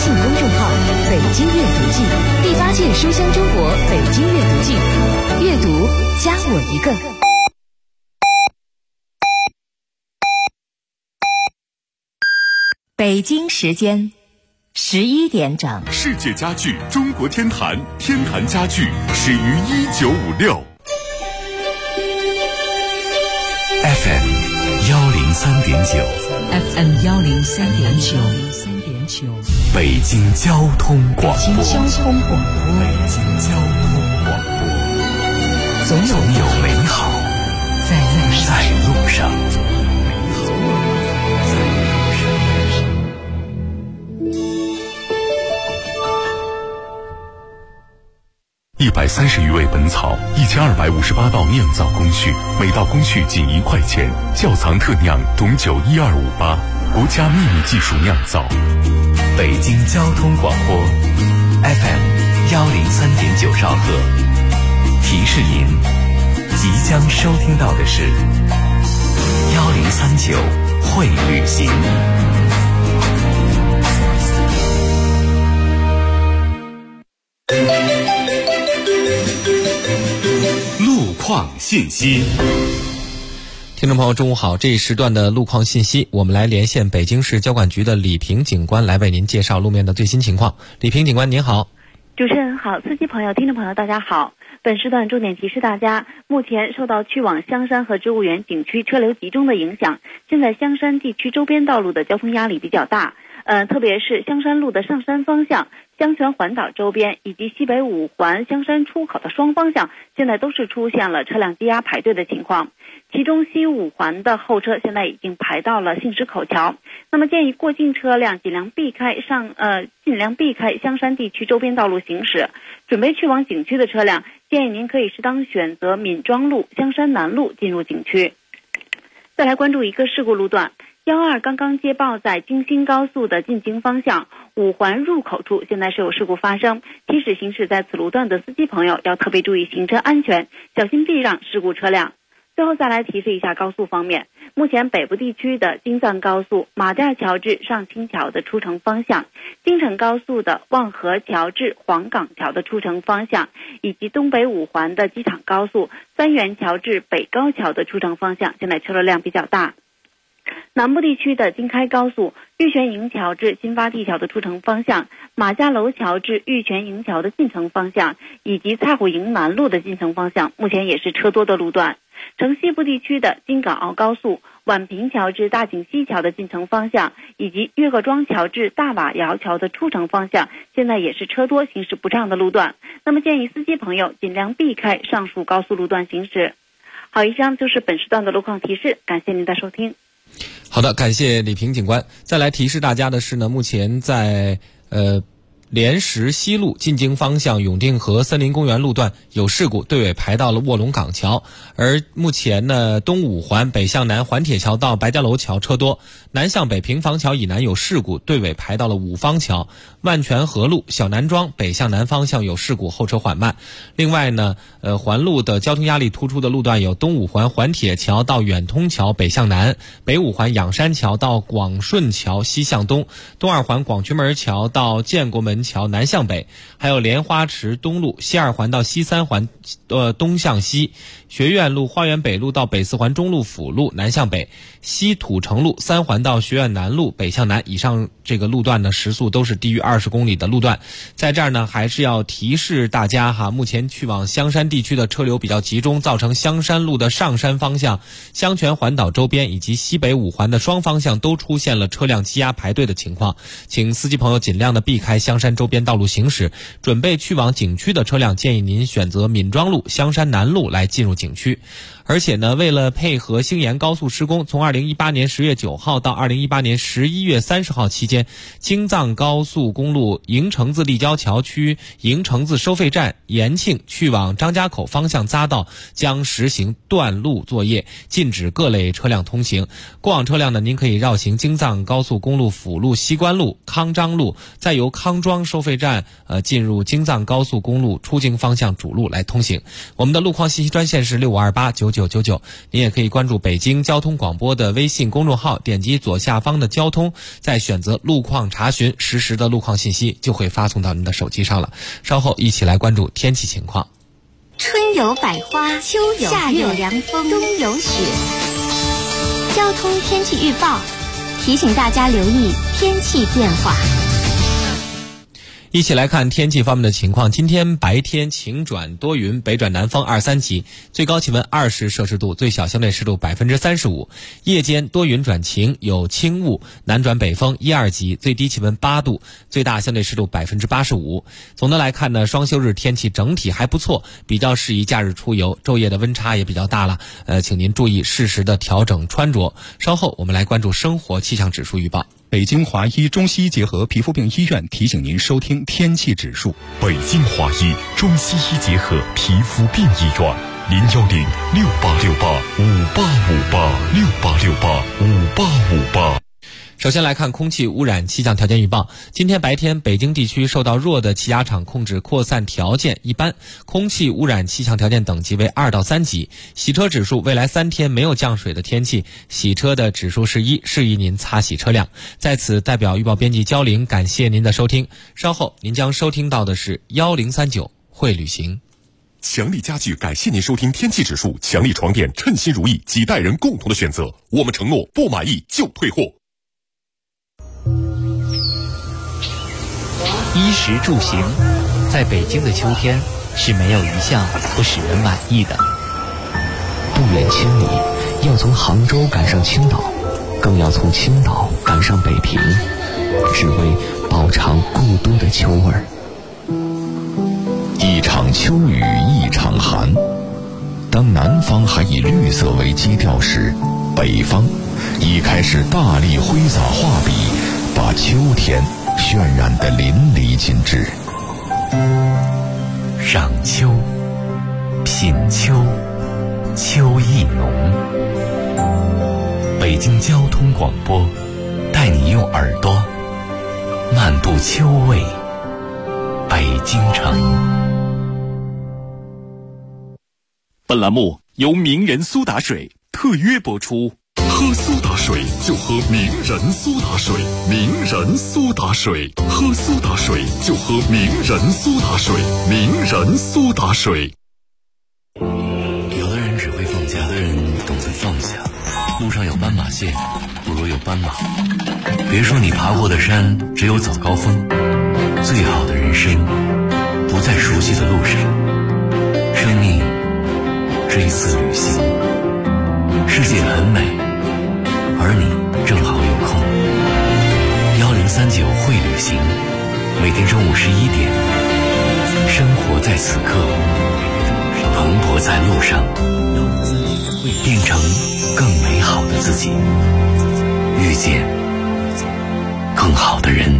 信公众号“北京阅读季”，第8届书香中国北京阅读季，阅读加我一个。北京时间11点整， 世界家具中国天坛，天坛家具始于1956。FM 103.9，FM 103.9， 北京交通广播，总有美好在路上。130余味本草，1258道酿造工序，每道工序仅1块钱。窖藏特酿董酒12588，国家秘密技术酿造。北京交通广播 FM 103.9兆赫，提示您即将收听到的是1039会旅行。路况信息。 听众朋友中午好，这一时段的路况信息，我们来连线北京市交管局的李平警官来为您介绍路面的最新情况。李平警官您好。 主持人好，司机朋友、听众朋友大家好。本时段重点提示大家，目前受到去往香山和植物园景区车流集中的影响，现在香山地区周边道路的交通压力比较大。特别是香山路的上山方向、香泉环岛周边以及西北五环香山出口的双方向，现在都是出现了车辆积压排队的情况。其中西五环的后车现在已经排到了信石口桥。那么建议过境车辆尽量避开香山地区周边道路行驶。准备去往景区的车辆，建议您可以适当选择闵庄路、香山南路进入景区。再来关注一个事故路段。12刚刚接报，在京新高速的进京方向五环入口处，现在是有事故发生，提示行驶在此路段的司机朋友要特别注意行车安全，小心避让事故车辆。最后再来提示一下高速方面，目前北部地区的京藏高速马甸桥至上清桥的出城方向，京承高速的望河桥至黄岗桥的出城方向，以及东北五环的机场高速三元桥至北高桥的出城方向，现在车流量比较大。南部地区的京开高速玉泉营桥至新发地桥的出城方向，马家楼桥至玉泉营桥的进城方向，以及蔡虎营南路的进城方向，目前也是车多的路段。城西部地区的京港澳高速宛平桥至大井西桥的进城方向，以及岳各庄桥至大瓦窑桥的出城方向，现在也是车多行驶不畅的路段。那么建议司机朋友尽量避开上述高速路段行驶。好，以上就是本时段的路况提示，感谢您的收听。 好的，感谢李平警官。再来提示大家的是呢，目前在莲石西路进京方向永定河森林公园路段有事故，队尾排到了卧龙岗桥。而目前呢，东五环北向南环铁桥到白家楼桥车多，南向北平房桥以南有事故，队尾排到了五方桥。万泉河路小南庄北向南方向有事故，后车缓慢。另外呢，环路的交通压力突出的路段有东五环环铁桥到远通桥北向南，北五环仰山桥到广顺桥西向东，东二环广渠门桥到建国门桥南向北，还有莲花池东路西二环到西三环东向西，学院路花园北路到北四环中路辅路南向北，西土城路三环到学院南路北向南。以上这个路段呢，时速都是低于20公里的路段。在这儿呢，还是要提示大家哈，目前去往香山地区的车流比较集中，造成香山路的上山方向、香泉环岛周边以及西北五环的双方向都出现了车辆积压排队的情况，请司机朋友尽量的避开香山周边道路行驶。准备去往景区的车辆，建议您选择闵庄路、香山南路来进入景区。而且呢，为了配合兴延高速施工，从2018年10月9号到2018年11月30号期间，京藏高速公路营城子立交桥区营城子收费站延庆去往张家口方向匝道将实行断路作业，禁止各类车辆通行。过往车辆呢，您可以绕行京藏高速公路辅路西关路、康张路，再由康庄庄收费站进入京藏高速公路出京方向主路来通行。我们的路况信息专线是65289999，您也可以关注北京交通广播的微信公众号，点击左下方的交通，再选择路况查询，实时的路况信息就会发送到您的手机上了。稍后一起来关注天气情况。 春有百花，秋有夏有凉风，冬有雪。交通天气预报提醒大家留意天气变化。 一起来看天气方面的情况。今天白天晴转多云，北转南风2、3级，最高气温20摄氏度，最小相对湿度35%。夜间多云转晴，有轻雾，南转北风1、2级，最低气温8度，最大相对湿度85%。总的来看呢，双休日天气整体还不错，比较适宜假日出游，昼夜的温差也比较大了。请您注意适时的调整穿着。稍后我们来关注生活气象指数预报。 北京华医中西医结合皮肤病医院提醒您收听天气指数。 北京华医中西医结合皮肤病医院，0106868585868685858。 首先来看空气污染气象条件预报。今天白天北京地区受到弱的气压场控制扩散条件一般，空气污染气象条件等级为2到3级。洗车指数，未来3天没有降水的天气，洗车的指数是1，适宜您擦洗车辆。在此代表预报编辑焦玲感谢您的收听，稍后您将收听到的是1039会旅行。 强力家具感谢您收听天气指数，强力床垫称心如意，几代人共同的选择，我们承诺不满意就退货。 衣食住行，在北京的秋天是没有一项不使人满意的。 不远千里，要从杭州赶上青岛，更要从青岛赶上北平，只为饱尝故都的秋味儿。 一场秋雨一场寒，当南方还以绿色为基调时，北方已开始大力挥洒画笔，把秋天渲染得淋漓尽致。 赏秋，品秋，秋意浓。北京交通广播带你用耳朵漫步秋味北京城。 本栏目由名人苏打水特约播出。喝苏打水就喝名人苏打水，名人苏打水，喝苏打水就喝名人苏打水，名人苏打水。 有的人只会放假，有的人懂得放下。路上有斑马线，不如有斑马。别说你爬过的山只有早高峰，最好的人生不在熟悉的路上。生命是一次旅行，世界很美，而你正好有空。1039会旅行，每天中午11点，生活在此刻，蓬勃在路上，变成更美好的自己，遇见更好的人。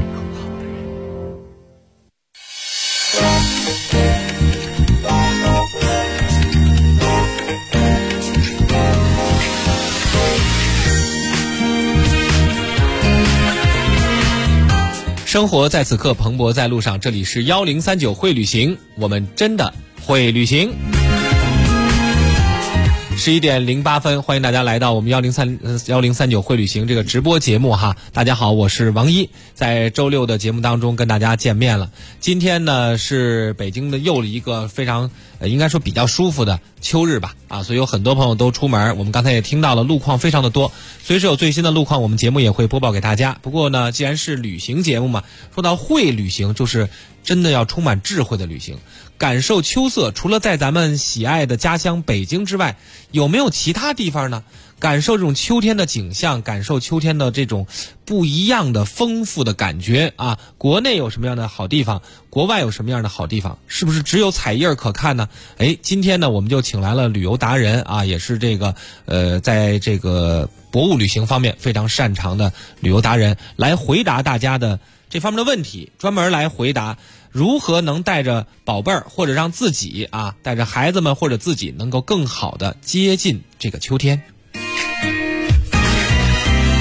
生活在此刻，蓬勃在路上。这里是1039会旅行，我们真的会旅行。11点08分，欢迎大家来到我们1039会旅行这个直播节目哈。大家好，我是王一，在周六的节目当中跟大家见面了。今天呢是北京的又一个非常应该说比较舒服的秋日吧啊，所以有很多朋友都出门，我们刚才也听到了路况非常的多，随时有最新的路况我们节目也会播报给大家。不过呢，既然是旅行节目嘛，说到会旅行，就是真的要充满智慧的旅行，感受秋色。除了在咱们喜爱的家乡北京之外，有没有其他地方呢？感受这种秋天的景象，感受秋天的这种不一样的丰富的感觉啊！国内有什么样的好地方？国外有什么样的好地方？是不是只有彩页可看呢？今天呢，我们就请来了旅游达人啊，也是这个在这个博物旅行方面非常擅长的旅游达人，来回答大家的这方面的问题，专门来回答如何能带着宝贝儿或者让自己啊，带着孩子们或者自己能够更好的接近这个秋天。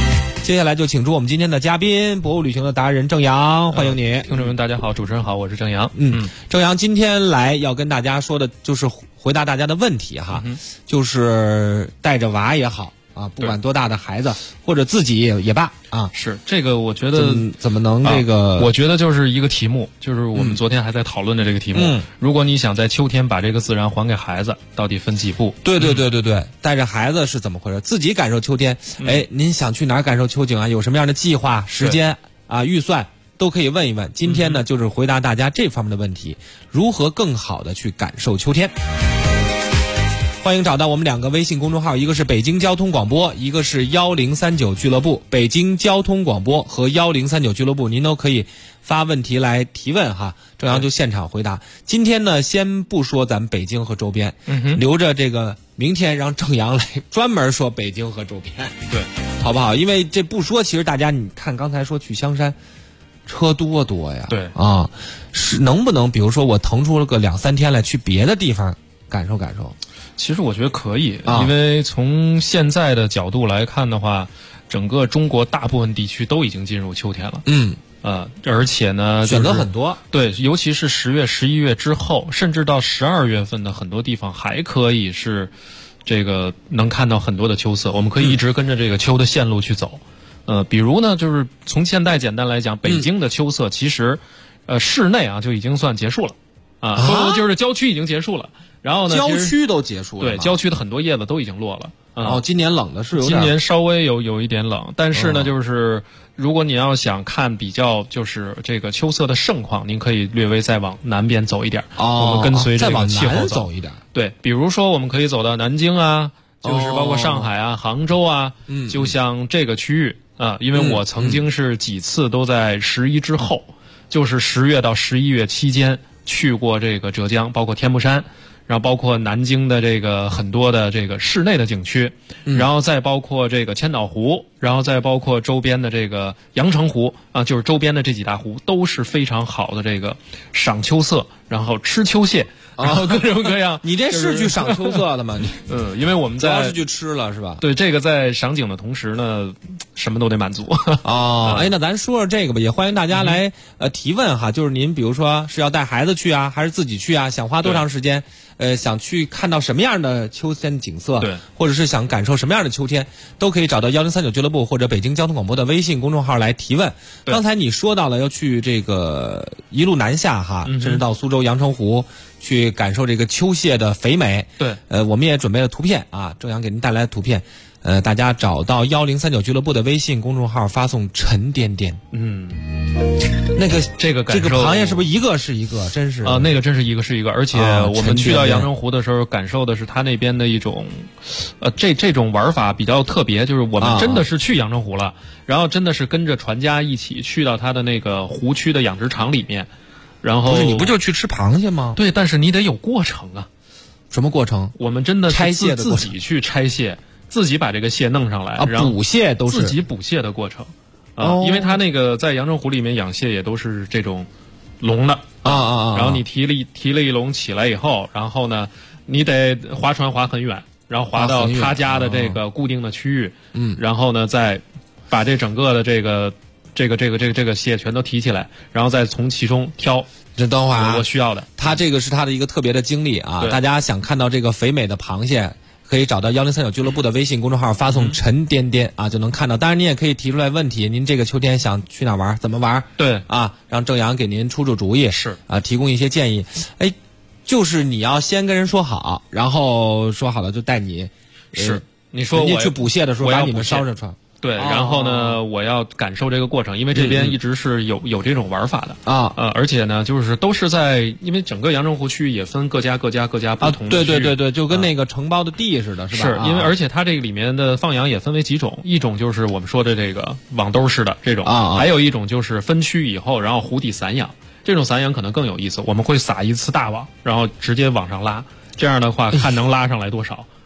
接下来就请出我们今天的嘉宾，博物旅行的达人郑阳，欢迎你。 听众们大家好，主持人好，我是郑阳。 郑阳今天来要跟大家说的就是回答大家的问题哈，就是带着娃也好啊，不管多大的孩子或者自己也罢啊， 是这个我觉得怎么能这个、 我觉得就是一个题目，就是我们昨天还在讨论的这个题目。如果你想在秋天把这个自然还给孩子，到底分几步？ 对，带着孩子是怎么回事？自己感受秋天，您想去哪儿感受秋景啊？有什么样的计划、时间啊、预算？都可以问一问。今天呢，就是回答大家这方面的问题，如何更好的去感受秋天。欢迎找到我们2个微信公众号，一个是北京交通广播，一个是1039俱乐部。北京交通广播和1039俱乐部，您都可以发问题来提问哈，郑阳就现场回答。今天呢，先不说咱们北京和周边，留着这个明天让郑阳来专门说北京和周边， 对， 好不好？因为这不说，其实大家你看刚才说去香山。车多呀， 对啊，是能不能比如说我腾出了个2-3天来去别的地方感受感受？ 其实我觉得可以，因为从现在的角度来看的话，整个中国大部分地区都已经进入秋天了。而且呢， 选择很多， 对，尤其是10月、11月之后，甚至到12月份的很多地方还可以是这个能看到很多的秋色，我们可以一直跟着这个秋的线路去走。比如呢，就是从现在简单来讲，北京的秋色其实，室内啊就已经算结束了，就是郊区已经结束了。然后呢， 郊区都结束了， 对，郊区的很多叶子都已经落了。 今年冷的是有点， 今年稍微有一点冷，但是呢，就是如果你要想看比较就是这个秋色的盛况，您可以略微再往南边走一点。我们跟随这个气候走一点。 对，比如说我们可以走到南京啊，就是包括上海啊、杭州啊，就像这个区域。因为我曾经是几次都在11之后，就是10月到11月期间去过这个浙江，包括天目山，然后包括南京的这个很多的这个室内的景区，然后再包括这个千岛湖，然后再包括周边的这个阳澄湖啊，就是周边的这几大湖都是非常好的这个赏秋色，然后吃秋蟹。然后各种各样， 你这是去赏秋色的吗？ 因为我们主要是去吃了是吧？ 对，这个在赏景的同时呢，什么都得满足那咱说说这个吧，也欢迎大家来提问哈，就是您比如说是要带孩子去啊，还是自己去啊？想花多长时间？想去看到什么样的秋天景色？ 对， 或者是想感受什么样的秋天，都可以找到1039俱乐部或者北京交通广播的微信公众号来提问。刚才你说到了要去这个一路南下哈，甚至到苏州阳澄湖。去感受这个秋蟹的肥美。 对， 我们也准备了图片啊，郑阳给您带来的图片。大家找到1039俱乐部的微信公众号，发送沉甸甸。那个这个螃蟹是不是一个是一个？真是那个真是一个是一个，而且我们去到阳澄湖的时候，感受的是它那边的一种，这种玩法比较特别，就是我们真的是去阳澄湖了，然后真的是跟着船家一起去到它的那个湖区的养殖场里面。然后不是你不就去吃螃蟹吗？ 对，但是你得有过程啊。 什么过程？ 我们真的拆蟹自己去拆蟹，自己把这个蟹弄上来，然后捕蟹都是自己捕蟹的过程因为它那个在阳澄湖里面养蟹也都是这种笼的然后你提了一笼起来以后，然后呢，你得划船划很远，然后划到他家的这个固定的区域，然后呢，再把这整个的这个蟹全都提起来，然后再从其中挑。 这等会儿我需要的， 它这个是它的一个特别的经历啊！大家想看到这个肥美的螃蟹，可以找到1039俱乐部的微信公众号，发送沉甸甸啊，就能看到。当然，你也可以提出来问题，您这个秋天想去哪玩，怎么玩？ 对啊，让郑阳给您出主意， 是啊，提供一些建议。就是你要先跟人说好，然后说好了就带你。 是你说我去捕蟹的时候把你们捎上船。 对，然后呢，我要感受这个过程，因为这边一直是有这种玩法的而且呢，就是都是在，因为整个阳澄湖区也分各家不同的区域对，就跟那个承包的地似的，是吧？ 是因为而且它这个里面的放养也分为几种，一种就是我们说的这个网兜式的这种还有一种就是分区以后，然后湖底散养，这种散养可能更有意思，我们会撒一次大网，然后直接往上拉，这样的话看能拉上来多少。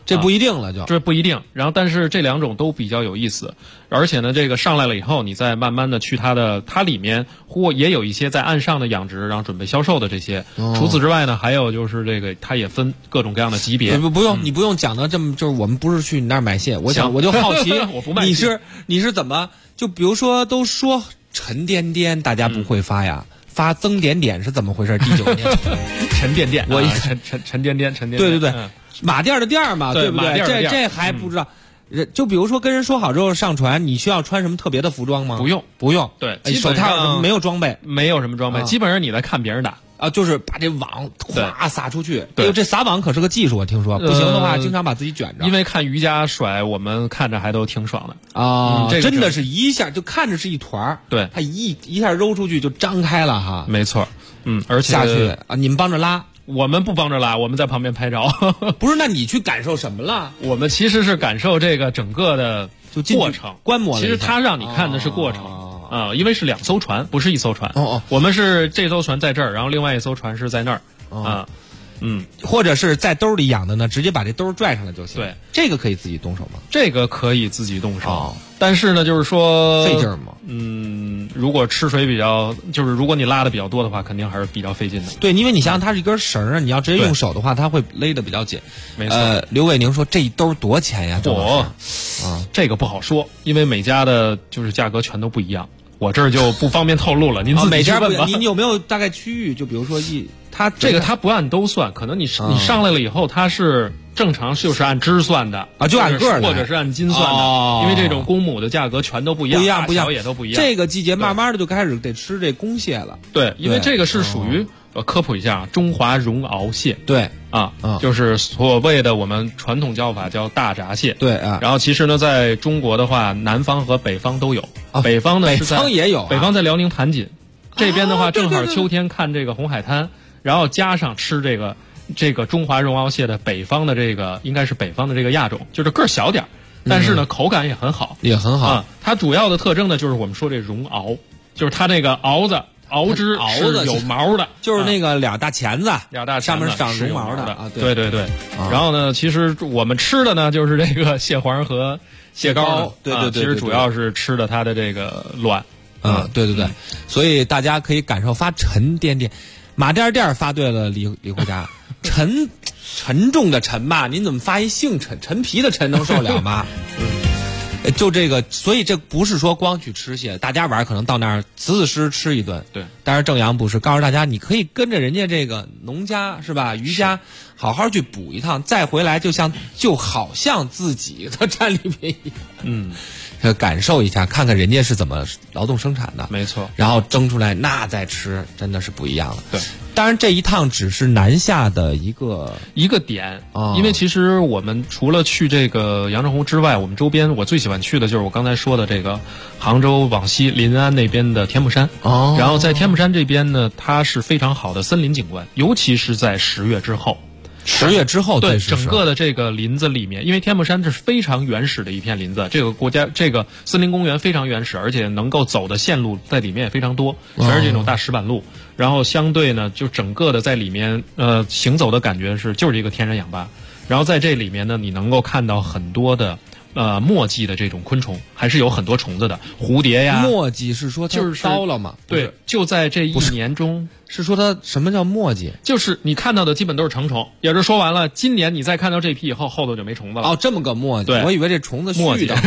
这不一定了就， 这不一定。然后，但是这两种都比较有意思，而且呢，这个上来了以后，你再慢慢的去它里面也有一些在岸上的养殖，然后准备销售的这些。除此之外呢，还有就是这个它也分各种各样的级别。 不用，你不用讲的这么，就是我们不是去你那儿买蟹，我就好奇， 我不卖蟹， 你是怎么就比如说都说沉甸甸，大家不会发呀。发曾点点是怎么回事？19年沉甸甸， 我沉甸甸， 对，马甸的店嘛，对不对？这还不知道。就比如说跟人说好之后上船，你需要穿什么特别的服装吗？不用。 对， 手套没有装备， 没有什么装备，基本上你在看别人打。 就是把这网哗撒出去。对，这撒网可是个技术，我听说不行的话，经常把自己卷着。 因为看渔家甩，我们看着还都挺爽的啊！真的是一下就看着是一团， 对， 它一下揉出去就张开了哈。 没错，而且下去啊，你们帮着拉， 我们不帮着拉，我们在旁边拍照。 不是，那你去感受什么了？ 我们其实是感受这个整个的过程观摩了。 其实他让你看的是过程。因为是2艘船，不是1艘船。我们是这艘船在这儿，然后另外1艘船是在那儿。 或者是在兜里养的呢，直接把这兜拽上来就行。 对， 这个可以自己动手吗？ 这个可以自己动手，但是呢，就是说费劲吗？ 如果吃水就是如果你拉的比较多的话，肯定还是比较费劲的。 对，因为你想它是一根绳啊，你要直接用手的话，它会勒得比较紧。 没错。 刘伟宁说这一兜多少钱呀？ 这个不好说，因为每家的就是价格全都不一样。我这儿就不方便透露了，您自己去问吧。 你有没有大概区域？就比如说它不按兜算，可能你上来了以后，它是正常就是按只算的啊，就按个或者是按斤算的，因为这种公母的价格全都不一样，大小也都不一样。 这个季节慢慢的就开始得吃这公蟹了。 对，因为这个是属于科普一下，中华绒螯蟹。 对就是所谓的我们传统叫法叫大闸蟹。 对啊。 然后其实呢，在中国的话，南方和北方都有。北方呢， 北方也有。 北方在辽宁盘锦，这边的话正好秋天看这个红海滩，然后加上吃这个中华绒螯蟹的北方的这个应该是北方的这个亚种，就是个儿小点儿，但是呢口感也很好，它主要的特征呢就是我们说这绒螯，就是它这个螯肢是有毛的， 就是那个俩大钳子上面是长绒毛的啊。对。然后呢，其实我们吃的呢就是这个蟹黄和蟹膏。对。其实主要是吃的它的这个卵。 对。所以大家可以感受发沉甸甸。马甸甸发对了，李回家，沉重的沉吧，您怎么发一姓陈皮的陈能受了吗？就这个，所以这不是说光去吃蟹，大家玩可能到那儿死尸吃一顿。 对， 但是正阳不是告诉大家，你可以跟着人家这个农家是吧，渔家好好去捕一趟，再回来就好像自己的占里面一样。感受一下，看看人家是怎么劳动生产的， 没错。 然后蒸出来，那再吃，真的是不一样了。 对， 当然这一趟只是南下的一个点，因为其实我们除了去这个阳澄湖之外，我们周边我最喜欢去的就是我刚才说的这个杭州往西临安那边的天目山。然后在天目山这边呢，它是非常好的森林景观，尤其是在10月之后。 10月之后， 对整个的这个林子里面，因为天目山这是非常原始的一片林子，这个森林公园非常原始，而且能够走的线路在里面也非常多，全是这种大石板路。然后相对呢，就整个的在里面行走的感觉就是一个天然氧吧。然后在这里面呢，你能够看到很多的墨迹的这种昆虫，还是有很多虫子的，蝴蝶呀。 墨迹是说就是烧了嘛？ 对，就在这一年中。 是说它什么叫墨迹？ 就是你看到的基本都是成虫。也是说完了，今年你再看到这批以后，后头就没虫子了。 这么个墨迹， 对， 我以为这虫子墨迹的。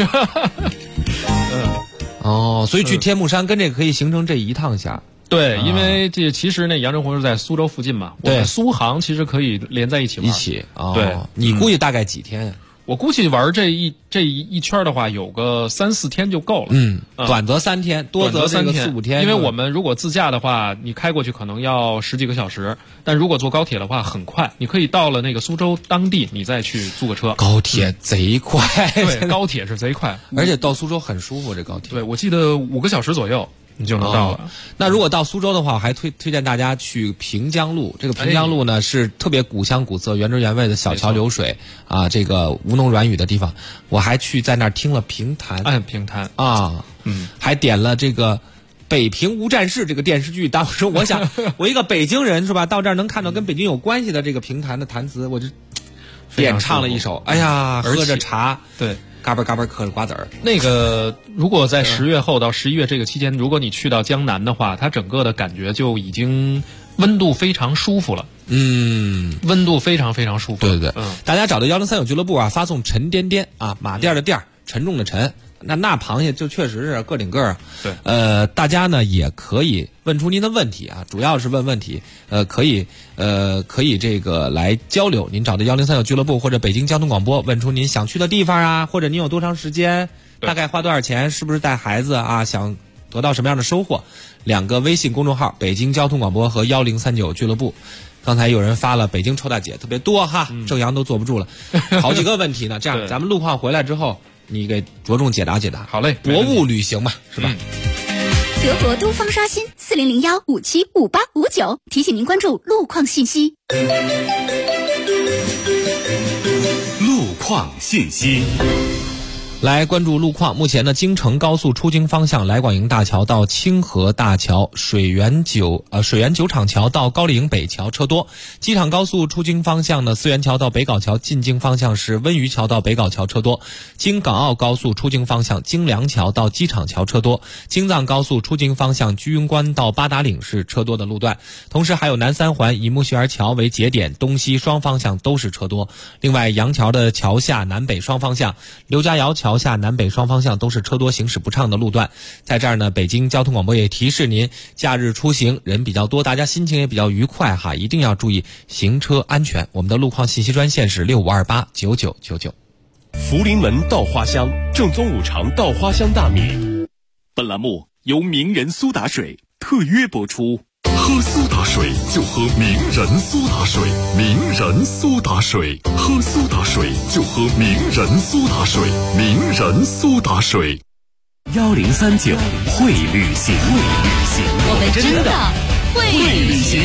所以去天目山跟这个可以形成这一趟下。 对，因为这其实阳澄湖是在苏州附近嘛，我们苏杭其实可以连在一起玩。对， 你估计大概几天？ 我估计玩这一圈的话，有个3-4天就够了。 短则3天，多则3、4、5天。 因为我们如果自驾的话，你开过去可能要10几个小时，但如果坐高铁的话很快，你可以到了那个苏州当地，你再去租个车。 高铁贼快， 对，高铁是贼快， 而且到苏州很舒服。这高铁， 对，我记得5个小时左右。你就能到了。 那如果到苏州的话，我还推荐大家去平江路。这个平江路呢，是特别古香古色、原汁原味的小桥流水啊，这个吴侬软语的地方。我还去在那儿听了评弹， 评弹啊，还点了这个《北平无战事》这个电视剧。当时我想，我一个北京人是吧，到这儿能看到跟北京有关系的这个评弹的弹词，我就演唱了一首，哎呀，喝着茶， 对， 嘎嘣嘎嘣嗑着瓜子儿。 那个如果在10月后到11月这个期间，如果你去到江南的话，它整个的感觉就已经温度非常舒服了。温度非常非常舒服。 对对对，大家找到1039俱乐部啊，发送沉甸甸啊，马甸的甸，沉重的沉。那螃蟹就确实是个顶个啊。 对。 大家呢也可以问出您的问题啊，主要是问问题。可以这个来交流。您找到1039俱乐部或者北京交通广播，问出您想去的地方啊，或者您有多长时间，大概花多少钱，是不是带孩子啊，想得到什么样的收获？2个微信公众号：北京交通广播和1039俱乐部。刚才有人发了北京臭大姐特别多哈，郑阳都坐不住了，好几个问题呢。这样咱们路况回来之后，你给着重解答解答。 好嘞， 博物旅行嘛，是吧？ 德国东方刷新4001575859，提醒您关注路况信息。 路况信息。 来关注路况。目前呢，京承高速出京方向来广营大桥到清河大桥、水源酒厂桥到高丽营北桥车多。机场高速出京方向呢，思源桥到北碏桥进京方向是温榆桥到北碏桥车多。京港澳高速出京方向京梁桥到机场桥车多。京藏高速出京方向居庸关到八达岭是车多的路段。同时还有南三环以木樨园桥为节点，东西双方向都是车多。另外，杨桥的桥下南北双方向、刘家窑桥下南北双方向都是车多行驶不畅的路段。在这儿呢，北京交通广播也提示您，假日出行人比较多，大家心情也比较愉快哈，一定要注意行车安全。我们的路况信息专线是65289999。 福临门稻花香，正宗五常稻花香大米。本栏目由名人苏打水特约播出。喝苏打水就喝名人苏打水，名人苏打水，喝苏打水就喝名人苏打水，名人苏打水。1039会旅行， 我们真的会旅行。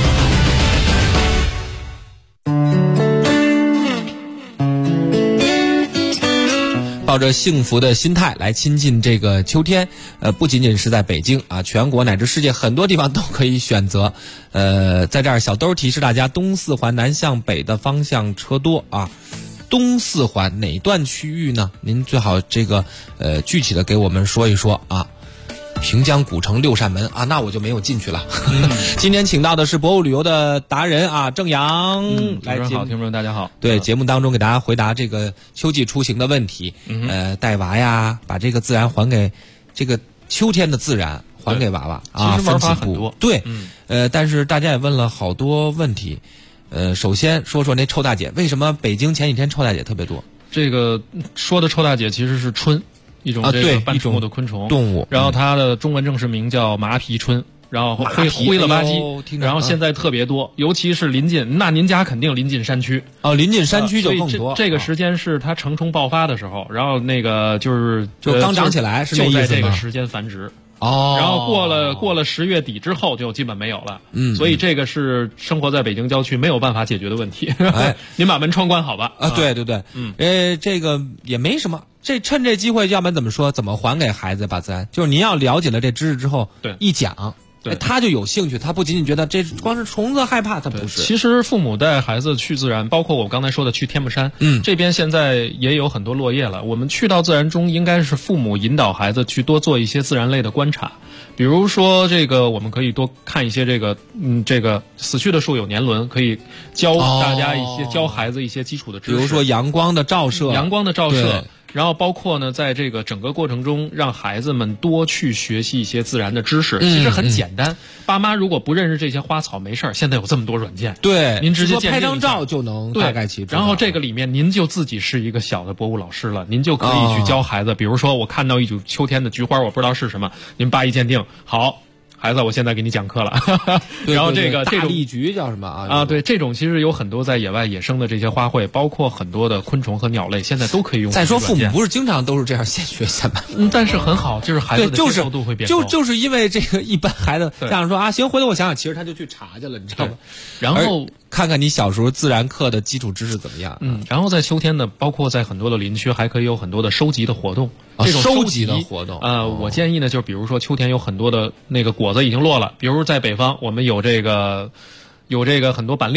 抱着幸福的心态来亲近这个秋天，不仅仅是在北京啊，全国乃至世界很多地方都可以选择。在这儿小兜提示大家，东四环南向北的方向车多啊。东四环哪段区域呢？您最好这个具体的给我们说一说啊。平江古城6扇门啊，那我就没有进去了。今天请到的是博物旅游的达人啊，郑阳。 来，主持人好，听众大家好。 对，节目当中给大家回答这个秋季出行的问题。带娃呀，把这个自然还给这个秋天的自然还给娃娃啊。 其实玩法很多。 对，但是大家也问了好多问题。首先说说那臭大姐，为什么北京前几天臭大姐特别多？ 这个说的臭大姐其实是春。一种这个半出没的昆虫动物， 然后它的中文正式名叫麻皮春，然后灰了吧唧，然后现在特别多，尤其是临近，那您家肯定临近山区哦，临近山区就更多。 这个时间是它成虫爆发的时候，然后那个就刚长起来，是就在这个时间繁殖。 哦， 然后过了10月底之后就基本没有了，所以这个是生活在北京郊区没有办法解决的问题。您把门窗关好吧。 对对对，这个也没什么。趁这机会，要不然怎么说？怎么还给孩子把自然？就是您要了解了这知识之后， 对， 一讲，他就有兴趣。他不仅仅觉得这光是虫子害怕，他不是。 其实父母带孩子去自然，包括我刚才说的去天目山，这边现在也有很多落叶了。我们去到自然中，应该是父母引导孩子去多做一些自然类的观察。比如说，这个我们可以多看一些这个死去的树有年轮，可以教大家教孩子一些基础的知识。 比如说阳光的照射， 然后包括呢，在这个整个过程中，让孩子们多去学习一些自然的知识，其实很简单。爸妈如果不认识这些花草没事儿，现在有这么多软件， 对， 您直接拍张照就能大概其知。 然后这个里面您就自己是一个小的博物老师了，您就可以去教孩子。比如说我看到一组秋天的菊花，我不知道是什么，您扒一鉴定，好。孩子，我现在给你讲课了。然后这种大丽菊叫什么啊？对，这种其实有很多在野外野生的这些花卉，包括很多的昆虫和鸟类，现在都可以用。 再说父母不是经常都是这样现学现卖， 但是很好，就是孩子的接受度会变高。 就是因为这个一般孩子这样说啊，行，回头我想想，其实他就去查去了，你知道吗？ 然后看看你小时候自然课的基础知识怎么样。 然后在秋天呢，包括在很多的林区，还可以有很多的收集的活动。这种收集的活动， 我建议呢，就是比如说秋天有很多的那个果子已经落了，比如在北方，我们有这个很多板栗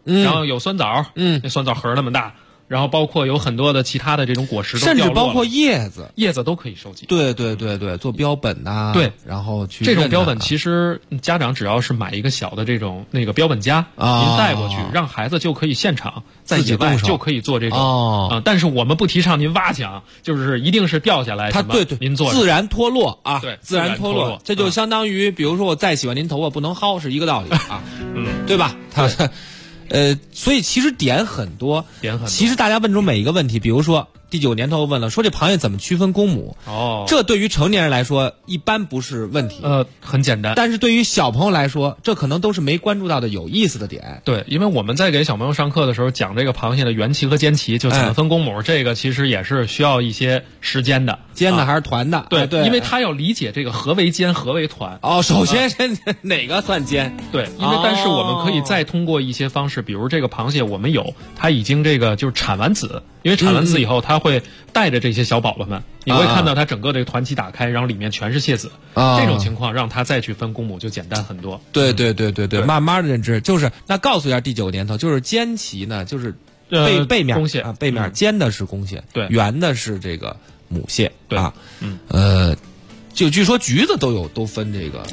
然后有酸枣，那酸枣核那么大。然后包括有很多的其他的这种果实都掉落了， 甚至包括叶子都可以收集。 对，做标本呐。 对， 然后去这种标本，其实家长只要是买一个小的这种那个标本夹，您带过去，让孩子就可以现场在野外就可以做这种但是我们不提倡您挖墙，就是一定是掉下来。 对， 您做自然脱落啊， 对， 自然脱落，这就相当于，比如说我再喜欢您头发不能薅，是一个道理啊，对吧？所以其实点很多，其实大家问出每一个问题，比如说第9年头问了，说这螃蟹怎么区分公母？这对于成年人来说一般不是问题， 很简单。 但是对于小朋友来说，这可能都是没关注到的有意思的点。 对，因为我们在给小朋友上课的时候讲这个螃蟹的圆鳍和尖鳍，就怎么分公母，这个其实也是需要一些时间的。 尖的还是团的？ 对，因为他要理解这个何为尖，何为团。 首先是哪个算尖？ 对，因为但是我们可以再通过一些方式，比如这个螃蟹我们它已经这个就是产完子，因为产完子以后它会带着这些小宝宝们，你会看到它整个这个团鳍打开，然后里面全是蟹子。这种情况让它再去分公母就简单很多。 对，慢慢的认知就是那告诉一下第9年头，就是尖鳍呢，就是背面公蟹背面尖的是公蟹， 对， 圆的是这个母蟹， 对啊，就据说橘子都分这个。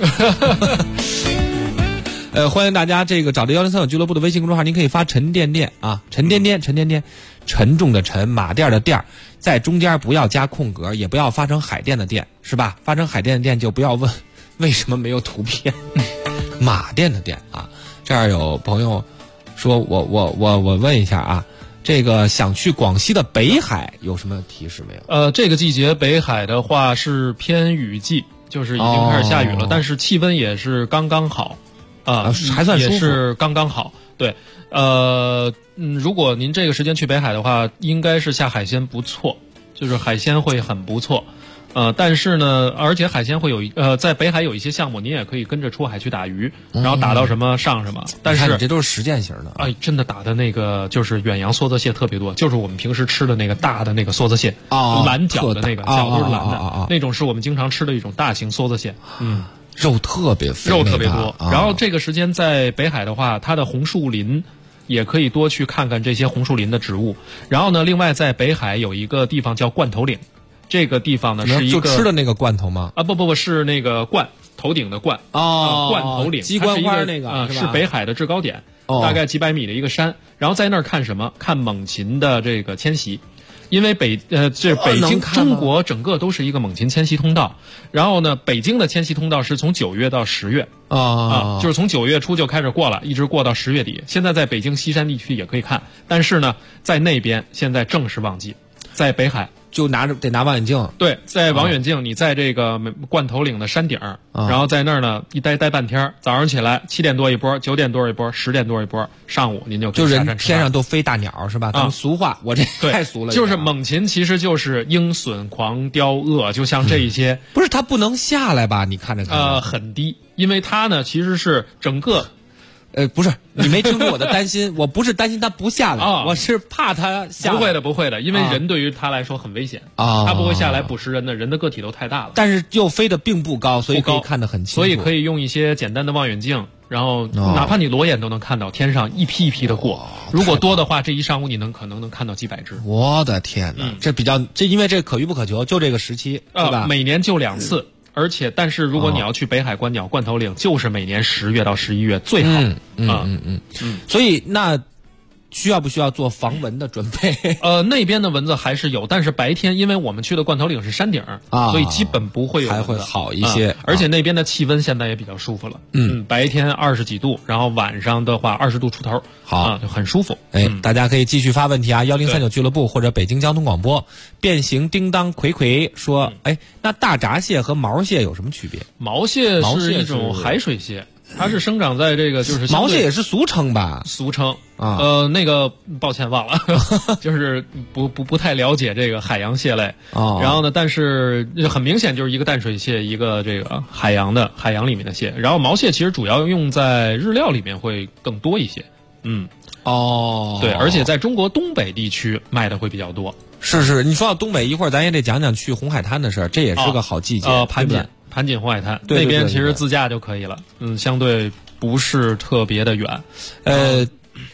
欢迎大家这个找这103俱乐部的微信公众号，您可以发沉甸甸啊，沉甸甸，沉重的沉，马甸的甸，在中间不要加空格，也不要发成海淀的淀，是吧？发成海淀的淀就不要问为什么没有图片。马甸的甸啊，这儿有朋友说我问一下啊，这个想去广西的北海有什么提示没有？ 这个季节北海的话是偏雨季，就是已经开始下雨了，但是气温也是刚刚好。 还算舒服， 也是刚刚好。对，如果您这个时间去北海的话，应该是下海鲜不错，就是海鲜会很不错。但是呢，而且海鲜会有在北海有一些项目，您也可以跟着出海去打鱼，然后打到什么上什么。但是你这都是实践型的。 真的打的那个就是远洋梭子蟹特别多，就是我们平时吃的那个大的那个梭子蟹，蓝角的那个，角都是蓝的，那种是我们经常吃的一种大型梭子蟹。 肉特别肥， 肉特别多。然后这个时间在北海的话，它的红树林也可以多去看看这些红树林的植物。然后呢，另外在北海有一个地方叫罐头岭，这个地方呢是一个就吃的那个罐头吗？ 不是那个罐头顶的罐罐头岭， 鸡冠花那个是北海的制高点，大概几百米的一个山。然后在那儿看什么？看猛禽的这个迁徙。因为这北京中国整个都是一个猛禽迁徙通道，然后呢，北京的迁徙通道是从9月到10月就是从9月初就开始过了，一直过到10月底。现在在北京西山地区也可以看，但是呢，在那边现在正是旺季，在北海就得拿望远镜。 对，在望远镜，你在这个罐头岭的山顶，然后在那儿呢一待半天，早上起来7点多一波，9点多一波，10点多一波，上午您就可以下山吃饭。 天上都飞大鸟是吧？咱们俗话，我这太俗了。 就是猛禽其实就是鹰隼狂雕鳄，就像这一些。 不是它不能下来吧？你看着很低，因为它呢其实是整个。 不是，你没听出我的担心？我不是担心它不下来，我是怕它下来。 不会的，因为人对于它来说很危险它不会下来捕食人的，人的个体都太大了。 但是又飞得并不高，所以可以看得很清楚。 所以可以用一些简单的望远镜，然后哪怕你裸眼都能看到天上一批一批的过。如果多的话，这一上午你可能能看到几百只。 我的天哪，这因为这可遇不可求，就这个时期，对吧？ 每年就2次。但是如果你要去北海观鸟罐头岭，就是每年10月到11月最好。 所以那需要不需要做防蚊的准备？ 那边的蚊子还是有，但是白天因为我们去的罐头岭是山顶所以基本不会有蚊子， 还会好一些。 而且那边的气温现在也比较舒服了。白天20几度，然后晚上的话20度出头， 好， 就很舒服。 大家可以继续发问题啊！1039俱乐部或者北京交通广播。变形叮当葵葵说：“那大闸蟹和毛蟹有什么区别？” 毛蟹是一种海水蟹。它是生长在这个就是毛蟹也是俗称吧？ 俗称那个抱歉忘了，就是不太了解这个海洋蟹类。然后呢，但是很明显就是一个淡水蟹，一个这个海洋里面的蟹。然后毛蟹其实主要用在日料里面会更多一些。对，而且在中国东北地区卖的会比较多。 是，你说到东北，一会儿咱也得讲讲去红海滩的事儿，这也是个好季节。 盘锦红海滩那边其实自驾就可以了，相对不是特别的远。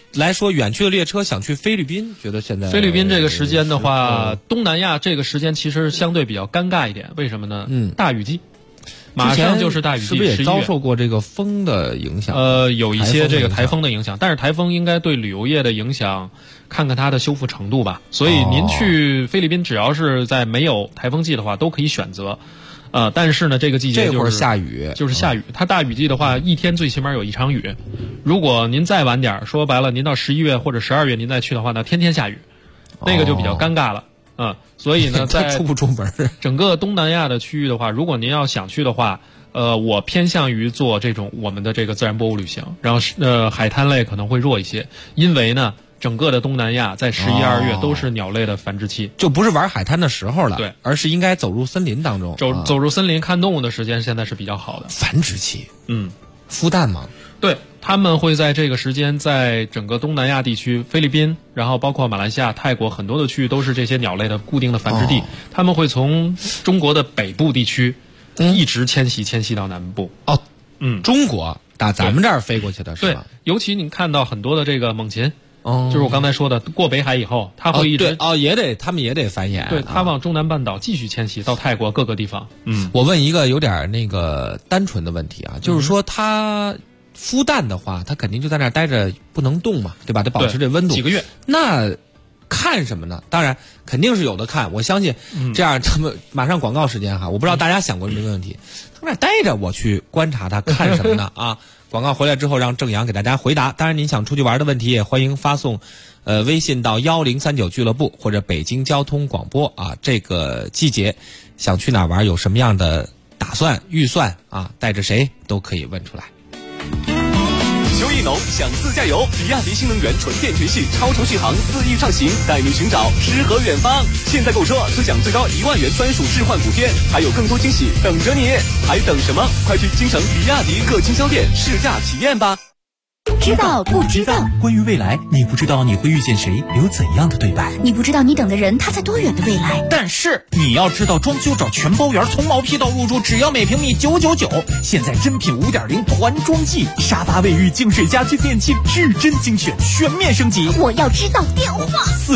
来说，远去的列车想去菲律宾，觉得现在菲律宾这个时间的话，东南亚这个时间其实相对比较尴尬一点，为什么呢？大雨季。马上就是大雨季， 是不是也遭受过这个风的影响？ 有一些这个台风的影响，但是台风应该对旅游业的影响，看看它的修复程度吧。所以您去菲律宾，只要是在没有台风季的话，都可以选择。但是呢，这个季节这会儿下雨， 就是下雨。它大雨季的话，一天最起码有1场雨。如果您再晚点，说白了，您到11月或者12月您再去的话，那天天下雨，那个就比较尴尬了。所以呢，在出不出门？ 整个东南亚的区域的话，如果您要想去的话，我偏向于做这种我们的这个自然博物旅行，然后海滩类可能会弱一些，因为呢，整个的东南亚在11、12月都是鸟类的繁殖期， 就不是玩海滩的时候了， 对， 而是应该走入森林当中， 走入森林看动物的时间现在是比较好的。 繁殖期，孵蛋吗？ 对。他们会在这个时间，在整个东南亚地区，菲律宾，然后包括马来西亚、泰国很多的区域都是这些鸟类的固定的繁殖地。他们会从中国的北部地区一直迁徙到南部。 中国打咱们这儿飞过去的是吧？ 对，尤其你看到很多的这个猛禽，就是我刚才说的，过北海以后，它会一直他们也得繁衍。 对，它往中南半岛继续迁徙到泰国各个地方。 我问一个有点那个单纯的问题啊，就是说它孵蛋的话，它肯定就在那儿待着不能动嘛，对吧？得保持这温度几个月。 那看什么呢？当然肯定是有的看，我相信这样他们马上广告时间哈，我不知道大家想过这个问题，他那儿待着我去观察它看什么呢啊？广告回来之后让郑阳给大家回答。当然您想出去玩的问题也欢迎发送微信到1039俱乐部或者北京交通广播啊。这个季节想去哪儿玩，有什么样的打算预算啊，带着谁都可以问出来。 秋意浓，想自驾游，比亚迪新能源纯电全系超长续航4亿上行，带你寻找诗和远方。现在购车就享最高1万元专属置换补贴，还有更多惊喜等着你，还等什么？快去京城比亚迪各经销店试驾体验吧。 知道不知道？ 关于未来，你不知道你会遇见谁，有怎样的对白？ 你不知道你等的人他在多远的未来？ 但是你要知道，装修找全包圆，从毛坯到入住，只要每平米999。现在真品5.0团装季，沙发、卫浴、净水、家居、电器，至臻精选，全面升级。 我要知道电话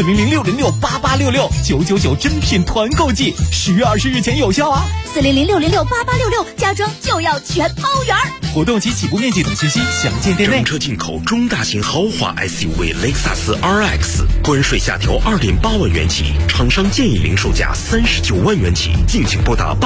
：4006068866，999真品团购季，10月20日前有效啊 ！4006068866，家装就要全包圆。 活动及起步面积等信息详见店内。 整车进口中大型豪华 SUV 雷克萨斯 RX， 关税下调2.8万元起，厂商建议零售价39万元起，敬请拨打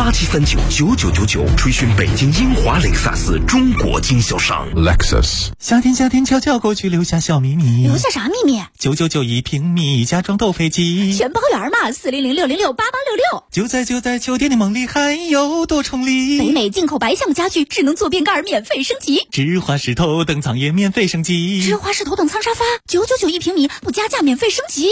87399999，垂询北京英华雷克萨斯中国经销商。 Lexus。夏天悄悄过去，留下小秘密。 留下啥秘密 ？999一平米，家装都飞机， 全包圆嘛！4006068866。 就在酒店的梦里，还有多重礼。 北美进口白橡家具，智能坐便盖免费升级， 芝华士头等舱也免费升级， 芝华士头等舱沙发999一平米，不加价免费升级。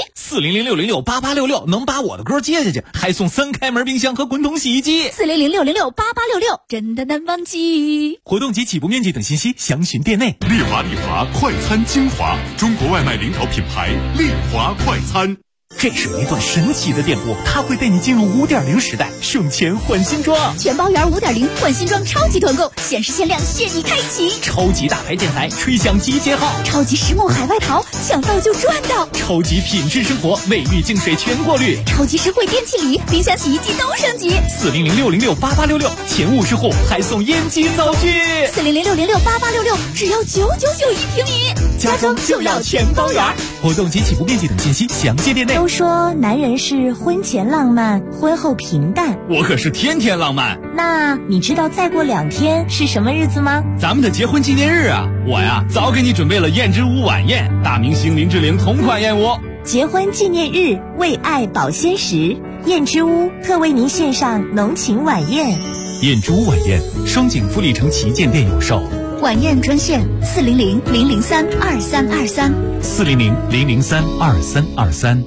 4006068866能把我的歌接下去，还送3开门冰箱和滚筒洗衣机。 4006068866真的难忘记。 活动及起步面积等信息详询店内。 丽华快餐精华，中国外卖领导品牌丽华快餐。 这是一段神奇的电波，它会带你进入5.0时代，省钱换新装， 全包圆5.0换新装超级团购，限时限量现已开启， 超级大牌建材吹响集结号， 超级实木海外淘抢到就赚到， 超级品质生活卫浴净水全过滤， 超级实惠电器礼，冰箱洗衣机都升级。 4006068866前50户还送烟机灶具。 4006068866只要999一平米，家装就要全包圆。 活动及起步面积等信息详见店内。 都说男人是婚前浪漫，婚后平淡， 我可是天天浪漫。 那你知道再过2天是什么日子吗？ 咱们的结婚纪念日啊！我呀早给你准备了燕之屋晚宴，大明星林志玲同款燕窝。 结婚纪念日，为爱保鲜时，燕之屋特为您献上浓情晚宴。 燕之屋晚宴，双井富力城旗舰店有售。 晚宴专线400-003-2323，400-003-2323。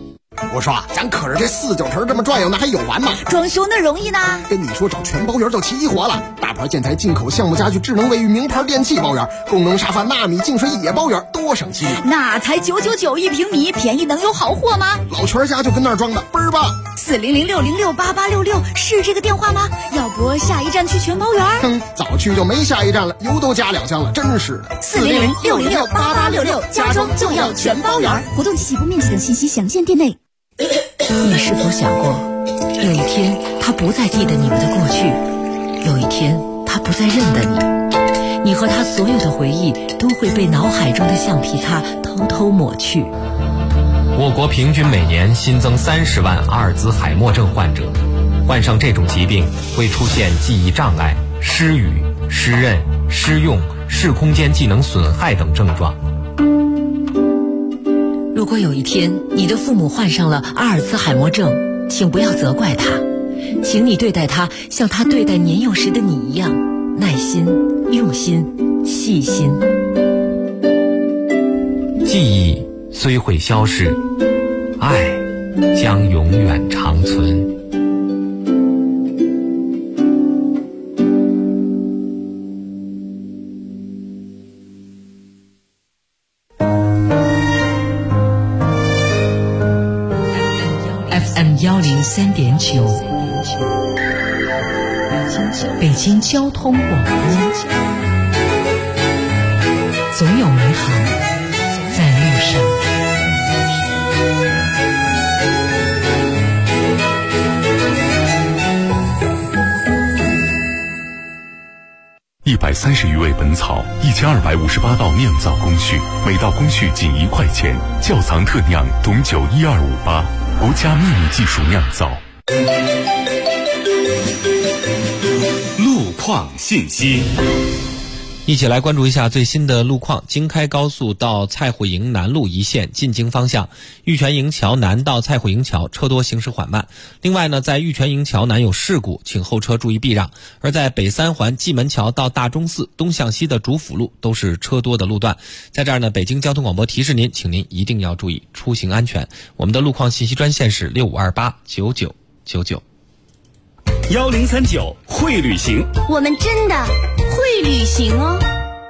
我说咱可是这四九城这么转悠，那还有完吗？ 装修那容易呢？ 跟你说找全包园就齐活了，大牌建材、进口项目家具、智能卫浴、名牌电器包园，功能沙发、纳米净水也包园，多省心啊！ 那才999一平米，便宜能有好货吗？ 老全家就跟那儿装的，倍儿棒 ！400-606-8866是这个电话吗？要不下一站去全包园？ 早去就没下一站了，油都加2箱了，真是的。 400-606-8866，家装就要全包园。 活动及起步面积等信息详见店内。你是否想过，有一天他不再记得你们的过去，有一天他不再认得你，你和他所有的回忆都会被脑海中的橡皮擦偷偷抹去。 我国平均每年新增30万阿尔兹海默症患者，患上这种疾病会出现记忆障碍、失语、失认、失用、视空间技能损害等症状。 如果有一天你的父母患上了阿尔茨海默症，请不要责怪他，请你对待他像他对待年幼时的你一样，耐心、用心、细心。 记忆虽会消逝，爱将永远长存。 103.9，北京交通广播，总有美好在路上。 130余味本草，1258道酿造工序，每道工序仅1块钱。窖藏特酿董酒12588，国家秘密技术酿造。 路况信息， 一起来关注一下最新的路况。京开高速到蔡户营南路一线进京方向，玉泉营桥南到蔡户营桥车多，行驶缓慢。另外呢，在玉泉营桥南有事故，请后车注意避让。而在北三环蓟门桥到大钟寺东向西的主辅路都是车多的路段。在这儿呢，北京交通广播提示您，请您一定要注意出行安全。我们的路况信息专线是65289999。 1039会旅行， 我们真的会旅行哦。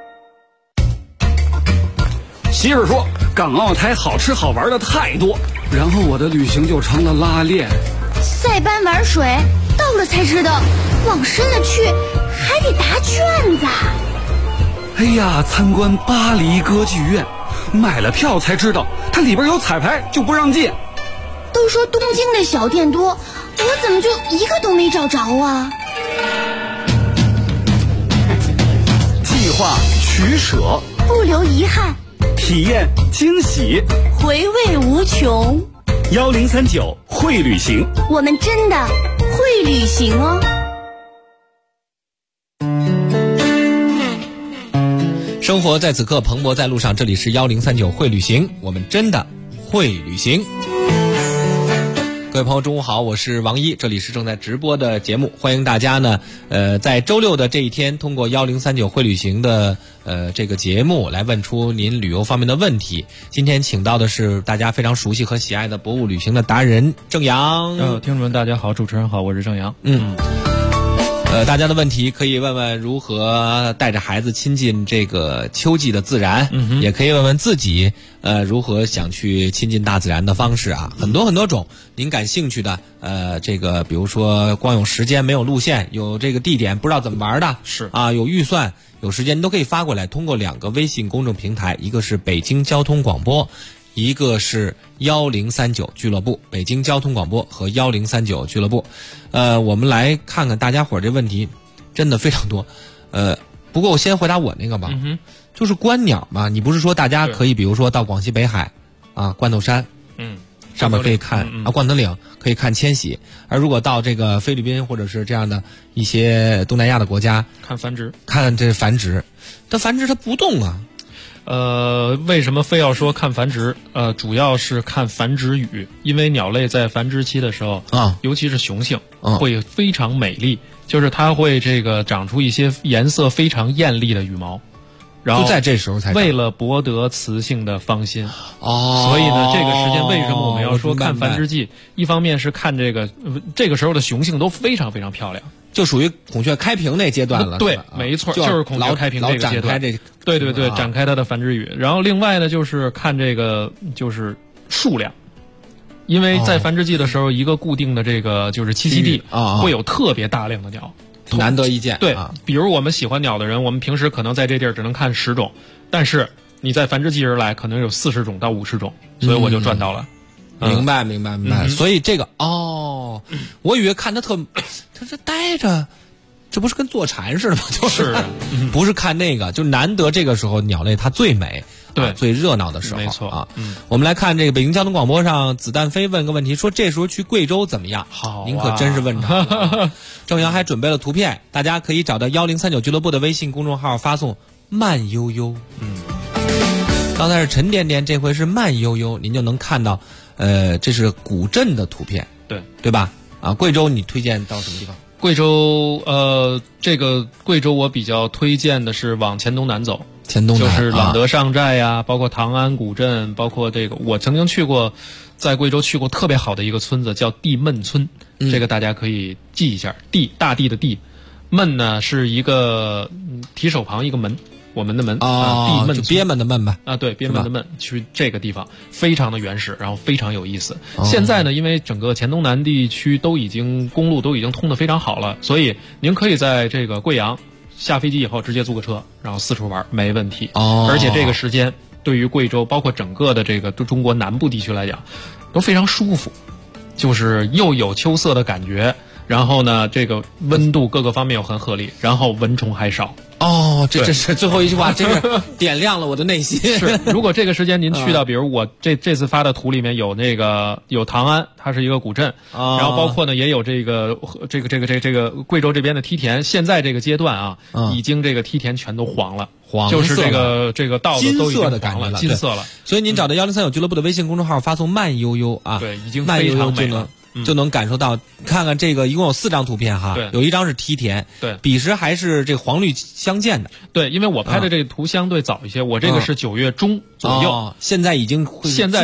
媳妇说港澳台好吃好玩的太多，然后我的旅行就成了拉练。 塞班玩水，到了才知道往深了去还得答卷子。 哎呀，参观巴黎歌剧院，买了票才知道它里边有彩排就不让进。 都说东京的小店多，我怎么就一个都没找着啊？ 计划取舍， 不留遗憾， 体验惊喜， 回味无穷。 1039会旅行， 我们真的会旅行哦。 生活在此刻，蓬勃在路上。这里是1039会旅行，我们真的会旅行。各位朋友中午好，我是王一，这里是正在直播的节目，欢迎大家呢在周六的这一天通过1039会旅行的这个节目来问出您旅游方面的问题。今天请到的是大家非常熟悉和喜爱的博物旅行的达人郑阳。 听众们大家好，主持人好，我是郑阳。 大家的问题可以问问如何带着孩子亲近这个秋季的自然，也可以问问自己如何想去亲近大自然的方式啊，很多很多种您感兴趣的这个比如说光有时间没有路线，有这个地点不知道怎么玩的， 是啊，有预算有时间，你都可以发过来，通过2个微信公众平台，一个是北京交通广播，一个是1039俱乐部，北京交通广播和1039俱乐部。我们来看看大家伙这问题真的非常多。不过我先回答我那个吧，就是观鸟嘛，你不是说大家可以比如说到广西北海啊罐头山，上面可以看罐头岭可以看迁徙，而如果到这个菲律宾或者是这样的一些东南亚的国家看繁殖， 看这繁殖，它繁殖它不动啊。 为什么非要说看繁殖？主要是看繁殖羽，因为鸟类在繁殖期的时候尤其是雄性会非常美丽，就是它会这个长出一些颜色非常艳丽的羽毛， 然后就在这时候才为了博得雌性的芳心所以呢，这个时间为什么我们要说看繁殖季？一方面是看这个时候的雄性都非常非常漂亮， 就属于孔雀开屏那阶段了。 对，没错，就是孔雀开屏这个阶段。对，展开它的繁殖羽。然后另外呢，就是看这个就是数量。因为在繁殖季的时候，一个固定的这个就是栖息地会有特别大量的鸟， 难得一见。 对，比如我们喜欢鸟的人，我们平时可能在这地儿只能看10种，但是你在繁殖季而来，可能有40种到50种，所以我就赚到了。 明白。所以这个我以为看它这待着。这不是跟坐禅似的吗？就是不是看那个，就难得这个时候鸟类它最美， 对， 最热闹的时候， 没错啊。我们来看这个北京交通广播上，子弹飞问个问题，说这时候去贵州怎么样？ 好， 您可真是问着了。郑阳还准备了图片，大家可以找到1039俱乐部的微信公众号，发送慢悠悠。刚才是沉甸甸，这回是慢悠悠，您就能看到，这是古镇的图片，对吧？啊，贵州你推荐到什么地方？ 贵州，这个贵州我比较推荐的是往黔东南走，就是朗德上寨呀，包括唐安古镇，包括这个我曾经去过，在贵州去过特别好的一个村子叫地焖村，这个大家可以记一下，大地的地，焖呢是一个提手旁一个门。我们的门地焖就憋闷的闷吧对，憋闷的闷，去这个地方非常的原始，然后非常有意思。现在呢，因为整个黔东南地区公路都已经通得非常好了，所以您可以在这个贵阳下飞机以后直接租个车，然后四处玩没问题。而且这个时间对于贵州，包括整个的这个中国南部地区来讲，都非常舒服，就是又有秋色的感觉。然后呢，这个温度各个方面又很合理，然后蚊虫还少。 这是最后一句话，真是点亮了我的内心。 是，如果这个时间您去到，比如我这次发的图里面有唐安，它是一个古镇，然后包括呢也有这个贵州这边的梯田。现在这个阶段已经这个梯田全都黄了，就是这个稻子都已经黄了，金色了。 所以您找到1039俱乐部的微信公众号，发送慢悠悠啊， 对，已经慢悠悠就能感受到，看看这个一共有4张图片哈，有一张是梯田， 对， 彼时还是这个黄绿相间的， 对，因为我拍的这个图相对早一些，我这个是9月中左右， 现在如果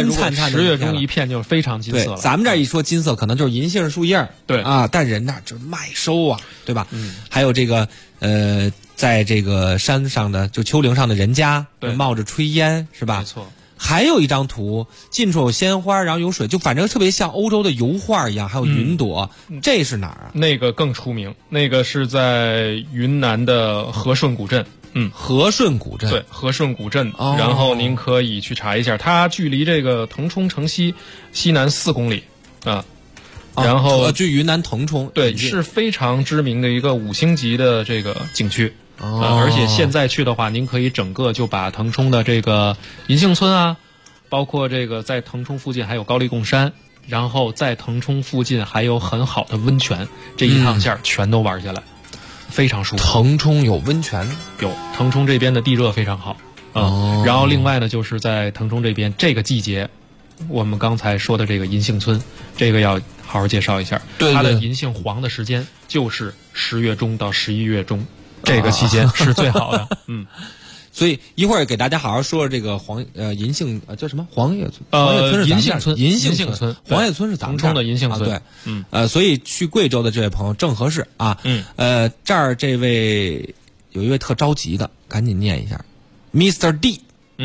10月中一片就非常金色了。 咱们这一说金色，可能就是银杏树叶， 对但人那这麦收啊，对吧？还有这个在这个山上的就丘陵上的人家，冒着炊烟，是吧？ 没错。 还有一张图，近处有鲜花，然后有水，就反正特别像欧洲的油画一样，还有云朵。这是哪儿啊？ 那个更出名，那个是在云南的和顺古镇。 和顺古镇， 对，和顺古镇。然后您可以去查一下，它距离这个腾冲城西南4公里啊。然后距云南腾冲， 对，是非常知名的一个5星级的这个景区。而且现在去的话，您可以整个就把腾冲的这个银杏村啊，包括这个在腾冲附近还有高黎贡山，然后在腾冲附近还有很好的温泉，这一趟线全都玩下来，非常舒服。 腾冲有温泉？ 有，腾冲这边的地热非常好。然后另外呢，就是在腾冲这边这个季节，我们刚才说的这个银杏村，这个要好好介绍一下。 对， 它的银杏黄的时间就是10月中到11月中。这个期间是最好的， 所以一会儿给大家好好说说这个银杏叫什么黄叶村？ 银杏村， 银杏村，黄叶村是咱们腾冲的银杏村， 对，所以去贵州的这位朋友正合适啊。这儿这位有一位特着急的，赶紧念一下 ，Mr. D，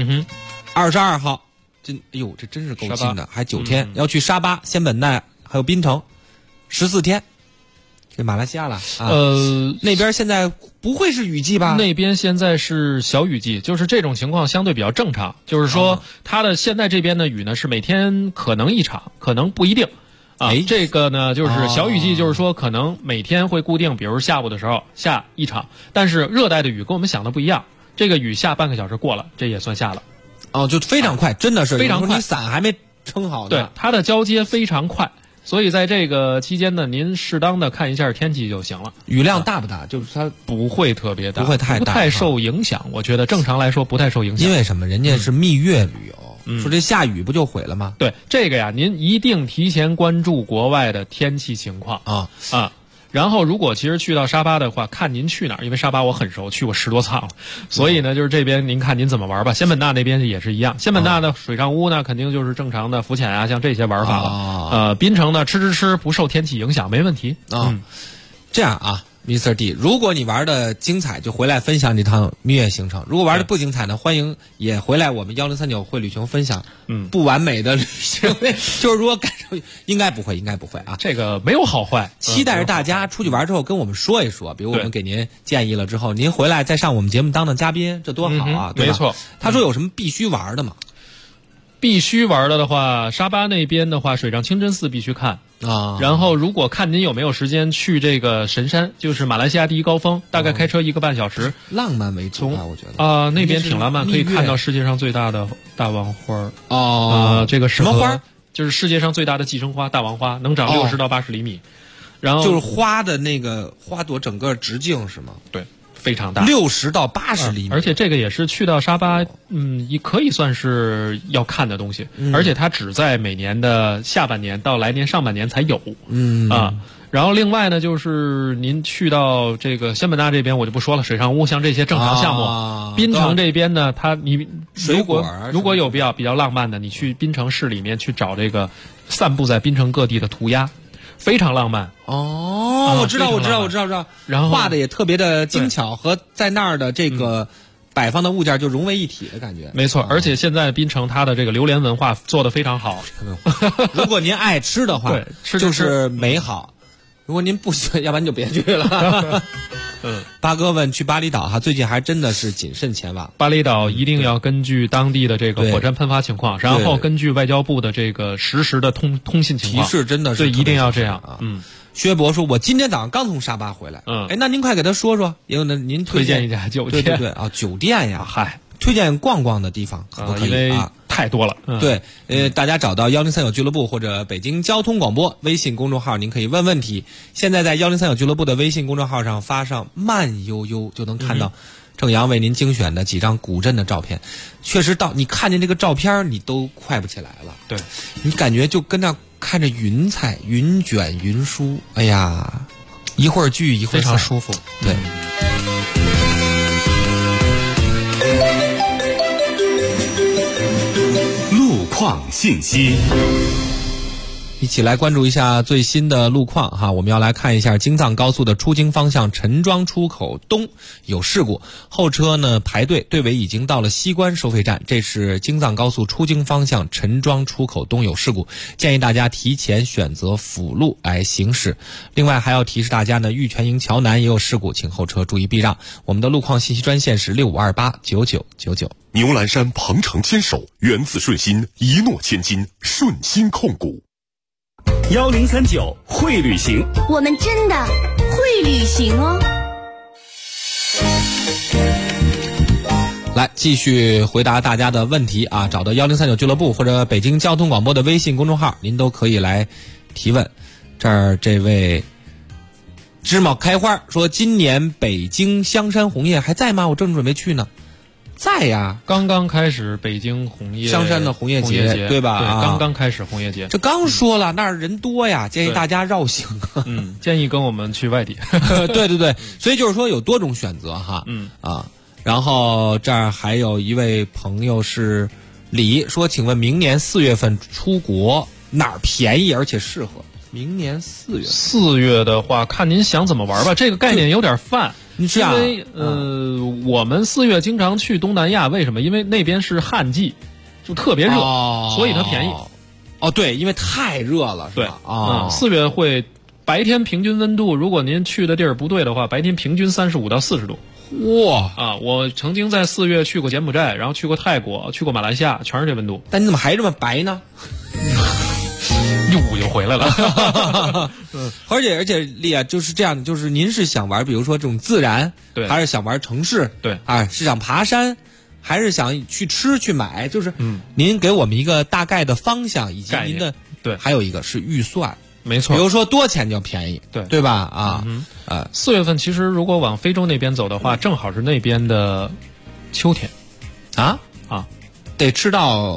22号，哎呦，这真是够近的，还9天，要去沙巴、仙本那还有槟城，14天。这马来西亚了，那边现在不会是雨季吧？ 那边现在是小雨季，就是这种情况相对比较正常。就是说，它的现在这边的雨呢是每天可能1场，可能不一定。这个呢就是小雨季，就是说可能每天会固定，比如下午的时候下1场。但是热带的雨跟我们想的不一样，这个雨下半个小时过了，这也算下了。 就非常快，真的是非常快， 你伞还没撑好呢。 对，它的交接非常快。所以在这个期间呢，您适当的看一下天气就行了。 雨量大不大？就是它不会特别大， 不会太大， 不太受影响。我觉得正常来说不太受影响。 因为什么？人家是蜜月旅游，说这下雨不就毁了吗？ 对，这个呀，您一定提前关注国外的天气情况然后，如果其实去到沙巴的话，看您去哪儿，因为沙巴我很熟，去过10多趟了，所以呢，就是这边您看您怎么玩吧。仙本那那边也是一样，仙本那的水上屋呢，肯定就是正常的浮潜啊，像这些玩法了。槟城呢，吃不受天气影响，没问题啊。 这样啊。Mr. D， 如果你玩的精彩，就回来分享这趟蜜月行程；如果玩的不精彩呢，欢迎也回来我们1039会旅行分享。不完美的旅行，就是如果赶上，应该不会啊。 这个没有好坏， 期待着大家出去玩之后跟我们说一说，比如我们给您建议了之后，您回来再上我们节目当嘉宾，这多好啊！对吧？ 没错。 他说有什么必须玩的吗？ 必须玩的话，沙巴那边的话，水上清真寺必须看啊。然后，如果看您有没有时间去这个神山，就是马来西亚第一高峰，大概开车1个半小时。 浪漫为主啊，我觉得那边挺浪漫，可以看到世界上最大的大王花这个什么花？ 就是世界上最大的寄生花，大王花，能长60到80厘米。然后就是花的那个花朵整个直径是吗？ 对。非常大 ，60到80厘米， 而且这个也是去到沙巴，也可以算是要看的东西，而且它只在每年的下半年到来年上半年才有，然后另外呢，就是您去到这个仙本那这边，我就不说了，水上屋像这些正常项目，槟城这边呢，你如果有比较浪漫的，你去槟城市里面去找这个散布在槟城各地的涂鸦。非常浪漫我知道，然后画的也特别的精巧，和在那儿的这个摆放的物件就融为一体的感觉。 没错，而且现在槟城它的这个榴莲文化做得非常好。 如果您爱吃的话， 对， 就是美好；如果您不喜欢，要不然就别去了。八哥问去巴厘岛哈，最近还真的是谨慎前往。 巴厘岛一定要根据当地的这个火山喷发情况，然后根据外交部的这个实时的通信情况提示，真的是对，一定要这样啊。 薛博说：“我今天早上刚从沙巴回来。那您快给他说说，因为呢，您推荐一家酒店， 对啊，酒店呀，推荐逛逛的地方可不可以啊？ 太多了。 对，大家找到1039俱乐部或者北京交通广播微信公众号，您可以问问题。现在在1039俱乐部的微信公众号上发上慢悠悠，就能看到郑阳为您精选的几张古镇的照片。确实你看见这个照片，你都快不起来了。 对， 你感觉就跟那看着云彩、云卷、云舒，哎呀，一会儿聚一会儿散， 非常舒服。 对。 况信息， 一起来关注一下最新的路况哈。我们要来看一下京藏高速的出京方向陈庄出口东有事故，后车呢排队，队尾已经到了西关收费站。这是京藏高速出京方向陈庄出口东有事故，建议大家提前选择辅路来行驶。另外还要提示大家呢，玉泉营桥南也有事故，请后车注意避让。我们的路况信息专线是65289999。 牛栏山鹏程牵手，源自顺心，一诺千金，顺心控股。 1039会旅行， 我们真的会旅行哦。 来继续回答大家的问题啊！找到1039俱乐部或者北京交通广播的微信公众号，您都可以来提问。这儿这位芝麻开花说，今年北京香山红叶还在吗？我正准备去呢。在呀， 刚刚开始北京红叶香山的红叶节，对吧？ 对，刚刚开始红叶节。 这刚说了，那儿人多呀，建议大家绕行。 建议跟我们去外地。 对，所以就是说有多种选择哈。然后这儿还有一位朋友是李说，请问明年4月份出国哪儿便宜而且适合？明年 4月的话，看您想怎么玩吧。这个概念有点泛。因为我们4月经常去东南亚，为什么？因为那边是旱季，就特别热，所以它便宜。 对，因为太热了，是吧 ？4月会白天平均温度，如果您去的地儿不对的话，白天平均35到40度。 哇我曾经在4月去过柬埔寨，然后去过泰国，去过马来西亚，全是这温度。 但你怎么还这么白呢？ 又回来了。 而且丽亚就是这样，就是您是想玩比如说这种自然， 对， 还是想玩城市， 对， 是想爬山，还是想去吃去买，就是您给我们一个大概的方向，以及您的对， 还有一个是预算， 没错， 比如说多钱就便宜，对吧 ？4月份其实如果往非洲那边走的话，正好是那边的秋天， 得吃到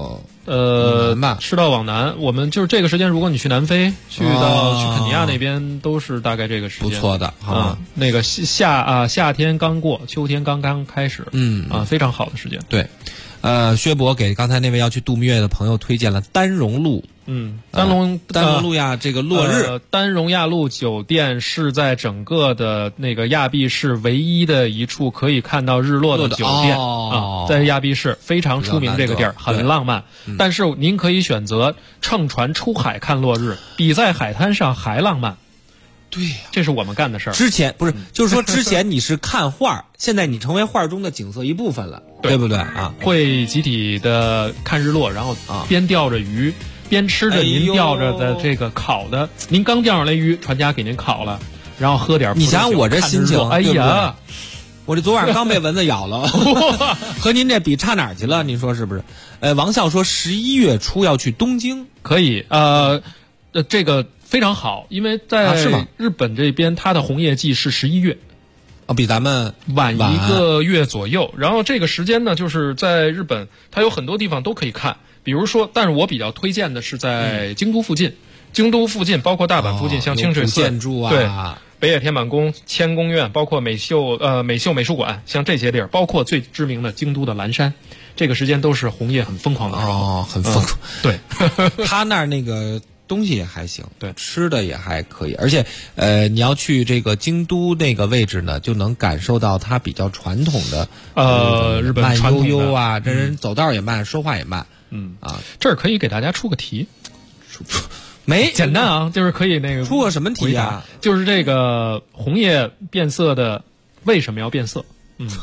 赤道往南，我们就是这个时间，如果你去南非，去肯尼亚那边，都是大概这个时间。 不错的啊， 那个夏天刚过，秋天刚刚开始，非常好的时间。 对，薛博给刚才那位要去度蜜月的朋友推荐了丹绒路。 丹绒路亚这个落日， 丹绒亚路酒店是在整个的那个亚庇市唯一的一处可以看到日落的酒店在亚庇市非常出名，这个地儿很浪漫。但是您可以选择乘船出海看落日，比在海滩上还浪漫。 对呀， 这是我们干的事儿。 之前不是，就是说之前你是看画，现在你成为画中的景色一部分了，对不对啊？ 会集体的看日落，然后边钓着鱼。边吃着您钓着的这个烤的，您刚钓上来鱼，船家给您烤了，然后喝点。 你想想我这心情， 哎呀， 我这昨晚刚被蚊子咬了，和您这比差哪儿去了？您说是不是？王笑说11月初要去东京， 可以，这个非常好，因为在日本这边，它的红叶季是11月。 比咱们晚1个月左右。然后这个时间呢，就是在日本，它有很多地方都可以看。比如说，但是我比较推荐的是在京都附近，京都附近包括大阪附近，像清水寺、 建筑对，北野天满宫、千宫院，包括美秀美术馆，像这些地儿，包括最知名的京都的岚山，这个时间都是红叶很疯狂的时候， 很疯狂。 对， 他那儿那个东西也还行， 对， 吃的也还可以，而且你要去这个京都那个位置呢，就能感受到它比较传统的日本慢传统悠悠啊，这人走道也慢，说话也慢。 这儿可以给大家出个题， 没简单啊，就是可以那个出个什么题啊？ 就是这个红叶变色的为什么要变色？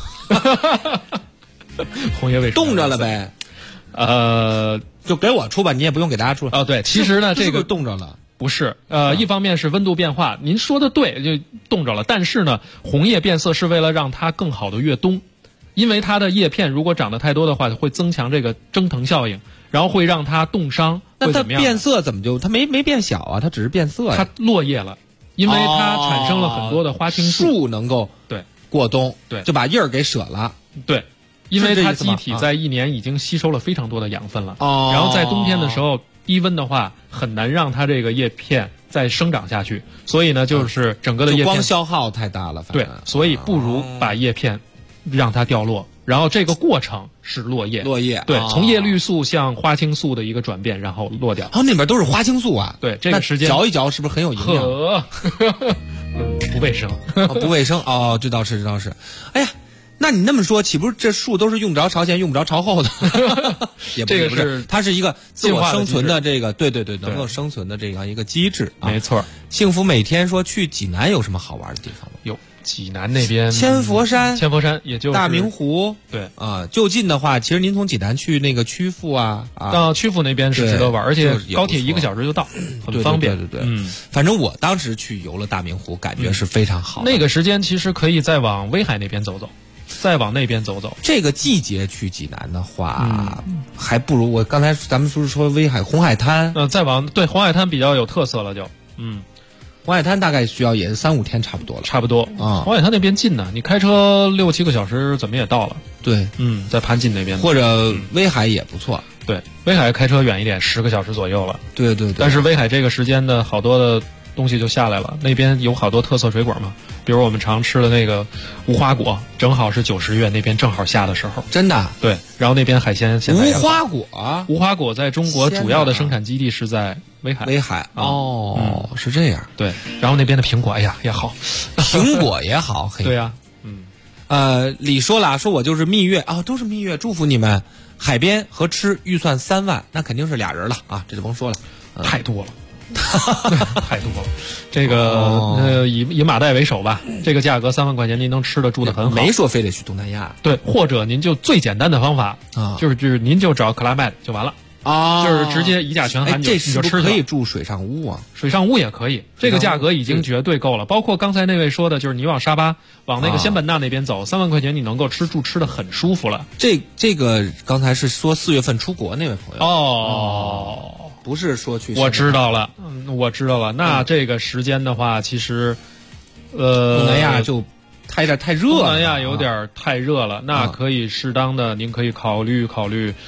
红叶为什么冻着了呗？就给我出吧，你也不用给大家出。 对，其实呢，这个冻着了。 不是，一方面是温度变化，您说的对，就冻着了。但是呢，红叶变色是为了让它更好的越冬。因为它的叶片如果长得太多的话，会增强这个蒸腾效应，然后会让它冻伤。 那它变色怎么就它没变小啊？它只是变色呀。 它落叶了，因为它产生了很多的花青素， 树能够对过冬， 对， 就把叶儿给舍了。 对，因为它机体在1年已经吸收了非常多的养分了，然后在冬天的时候低温的话，很难让它这个叶片再生长下去，所以呢，就是整个的叶片光消耗太大了。 对，所以不如把叶片让它掉落，然后这个过程是落叶，对，从叶绿素向花青素的一个转变，然后落掉。 那边都是花青素啊？ 对，这个时间嚼一嚼是不是很有营养？ 不卫生， 不卫生哦，这倒是。哎呀，那你那么说，岂不是这树都是用不着朝前，用不着朝后的？也不这个是它是一个自我生存的这个，对，能够生存的这样一个机制。 没错。 幸福每天说去济南有什么好玩的地方吗？ 有。济南那边千佛山也就是大明湖， 对就近的话，其实您从济南去那个曲阜曲阜那边是值得玩，而且高铁1个小时就到，很方便。 对，反正我当时去游了大明湖，感觉是非常好。 那个时间其实可以再往威海那边走走，再往那边走走。 这个季节去济南的话，还不如我刚才咱们说威海红海滩， 再往对红海滩比较有特色了，就红海滩大概需要也是3-5天差不多了， 差不多啊。红海滩那边近呢，你开车6-7个小时怎么也到了。 对， 在盘锦那边或者威海也不错。 对，威海开车远一点，10个小时左右了。 对， 但是威海这个时间的好多的东西就下来了，那边有好多特色水果嘛，比如我们常吃的那个无花果，正好是90月那边正好下的时候。 真的？ 对，然后那边海鲜现在无花果在中国主要的生产基地是在威海。 是这样。 对，然后那边的苹果，哎呀也好， 苹果也好。 对呀， 李说了，说我就是蜜月都是蜜月，祝福你们。海边和吃预算3万，那肯定是俩人了啊，这就甭说了， 太多了。太多了，这个以马代为首吧，这个价格3万块钱您能吃的住的很好， 没说非得去东南亚。 对，或者您就最简单的方法就是您就找克拉麦就完了就是直接一价全含， 这你就吃可以住水上屋啊？ 水上屋也可以，这个价格已经绝对够了。包括刚才那位说的，就是你往沙巴往那个仙本那那边走，3万块钱你能够住吃的很舒服了。 这个刚才是说4月份出国那位朋友不是说去。 我知道了，那这个时间的话，其实东南亚就太热了。东南亚有点太热了，那可以适当的，您可以考虑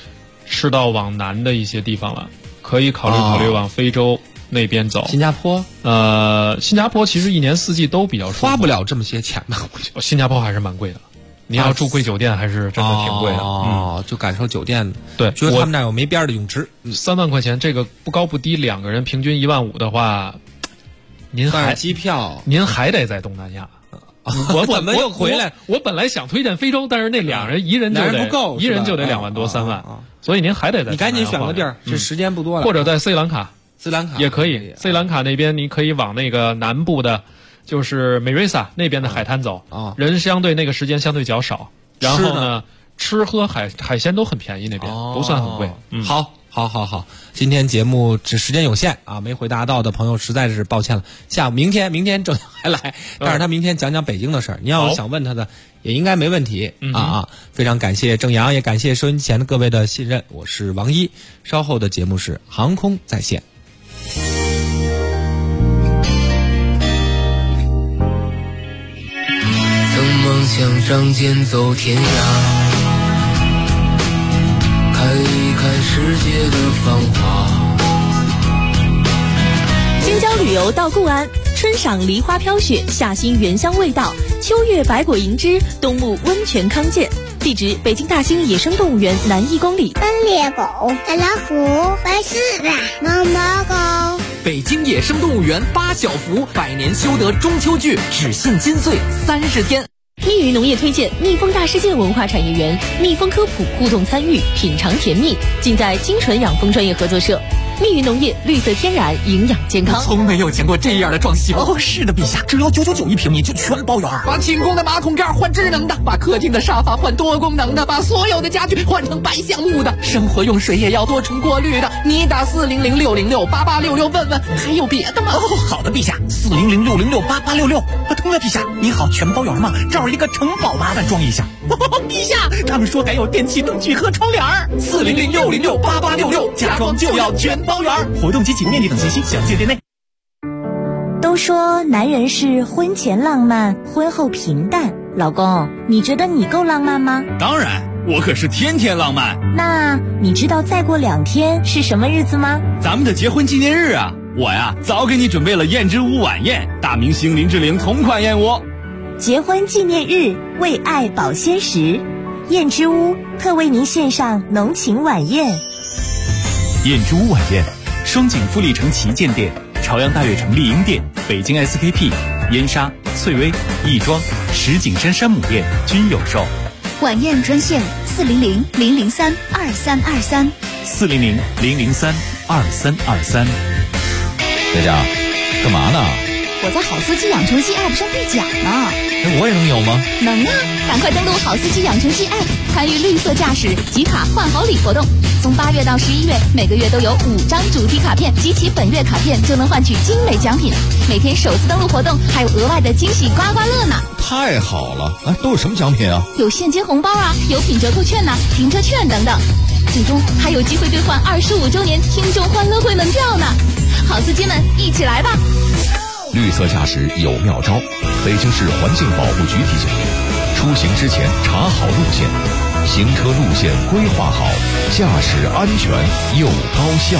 赤道往南的一些地方了，可以考虑往非洲那边走。 新加坡， 新加坡其实一年四季都比较舒服， 花不了这么些钱吧？ 新加坡还是蛮贵的。你要住贵酒店还是真的挺贵的就感受酒店。 对， 就是他们那有没边的泳池 ，3万块钱，这个不高不低，2个人平均1万5的话，您还机票， 您还得在东南亚。我怎么又回来？ 我本来想推荐非洲，但是那2人一人就得不够， 一人就得2万多3万，所以您还得在。 你赶紧选个地儿，这时间不多了。 或者在斯里兰卡，也可以。斯里兰卡那边你可以往那个南部的。就是美瑞萨那边的海滩走人相对那个时间相对较少，然后呢，吃喝海鲜都很便宜，那边不算很贵。 好，今天节目只时间有限啊，没回答到的朋友实在是抱歉了。明天郑阳还来，但是他明天讲讲北京的事儿，你要想问他的也应该没问题非常感谢郑阳，也感谢收音机前的各位的信任，我是王一，稍后的节目是航空在线。 梦想仗剑走天涯，看一看世界的繁华。 京郊旅游到固安，春赏梨花飘雪，夏欣原香味道，秋月百果迎之，冬沐温泉康健。地址：北京大兴野生动物园南1公里。 斑鬣狗、白老虎、白狮子、毛毛狗。 北京野生动物园8小福100年修得中秋剧，只限金穗30天。 密云农业推荐蜜蜂大世界文化产业园，蜜蜂科普互动参与，品尝甜蜜，尽在金纯养蜂专业合作社。密云农业，绿色天然，营养健康。 从没有见过这样的装修哦！是的，陛下，只要9991平米就全包圆。 把清空的马桶盖换智能的，把客厅的沙发换多功能的，把所有的家具换成白橡木的，生活用水也要多重过滤的。你打400-606-8866问问，还有别的吗？ 哦，好的，陛下，400-606-8866。对了，陛下，您好，全包圆吗？这儿一个城堡，麻烦装一下。陛下，他们说还有电器灯具和窗帘。400-606-8866，家装就要全包圆。活动及启动面积等信息详见店内。 都说男人是婚前浪漫，婚后平淡。老公，你觉得你够浪漫吗？ 当然，我可是天天浪漫。 那你知道再过2天是什么日子吗？ 咱们的结婚纪念日啊！我呀，早给你准备了燕之屋晚宴，大明星林志玲同款燕窝。 结婚纪念日，为爱保鲜时，燕之屋特为您献上浓情晚宴。 燕之屋晚宴，双井富力城旗舰店、朝阳大悦城丽婴店、北京 SKP、燕莎、翠微、亦庄、石景山山姆店均有售。 晚宴专线400-003-2323。 400-003-2323。 大家干嘛呢？ 我在好司机养成系 App 上兑奖呢。 我也能有吗？ 能啊！赶快登录好司机养成系 App， 参与绿色驾驶集卡换好礼活动。从8月到11月，每个月都有5张主题卡片，集齐本月卡片就能换取精美奖品。每天首次登录活动还有额外的惊喜刮刮乐呢！ 太好了！都有什么奖品啊？ 有现金红包啊，有品折扣券呐、停车券等等。最终还有机会兑换25周年听众欢乐会门票呢！好司机们，一起来吧！ 绿色驾驶有妙招，北京市环境保护局提醒您：出行之前查好路线，行车路线规划好，驾驶安全又高效。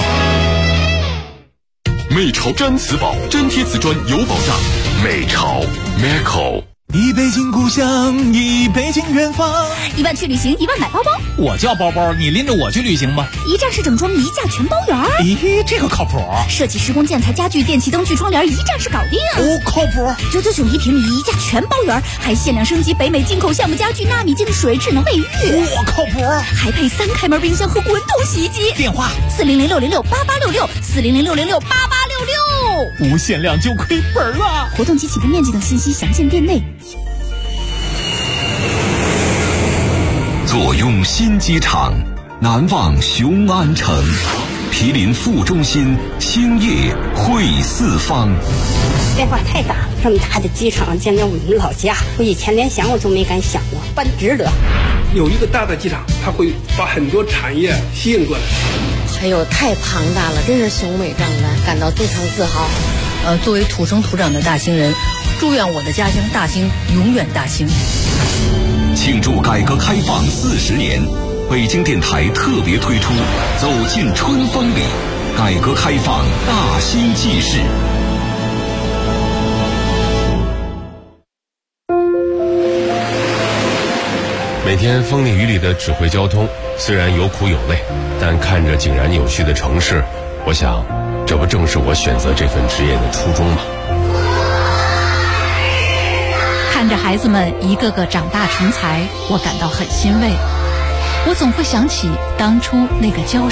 美潮毡瓷宝，粘贴瓷砖有保障。美潮 Meco。 一北京故乡，一北京远方。 1万去旅行，1万买包包。 我叫包包，你拎着我去旅行吧。 一站式整装，一价全包圆。 咦，这个靠谱。 设计、施工、建材、家具、电器、灯具、窗帘，一站式搞定。 靠谱。 9991平米，一价全包圆，还限量升级北美进口橡木家具、纳米净水、智能卫浴。 靠谱。 还配3开门冰箱和滚筒洗衣机。 电话 400-606-8866，400-606-8866。 无限量就亏本了。 活动及起步面积等信息详见店内。 坐拥新机场，难忘雄安城，毗邻副中心，兴业汇四方。 变化太大了，这么大的机场，见到我们老家，我以前连想我都没敢想过，办值得。 有一个大的机场，它会把很多产业吸引过来。 还有太庞大了，真是雄伟壮观，感到非常自豪。作为土生土长的大兴人，祝愿我的家乡大兴永远大兴。 庆祝改革开放40年， 北京电台特别推出走进春风里，改革开放大新纪事。 每天风里雨里的指挥交通，虽然有苦有累，但看着井然有序的城市，我想这不正是我选择这份职业的初衷吗？ 看着孩子们一个个长大成才，我感到很欣慰。我总会想起当初那个娇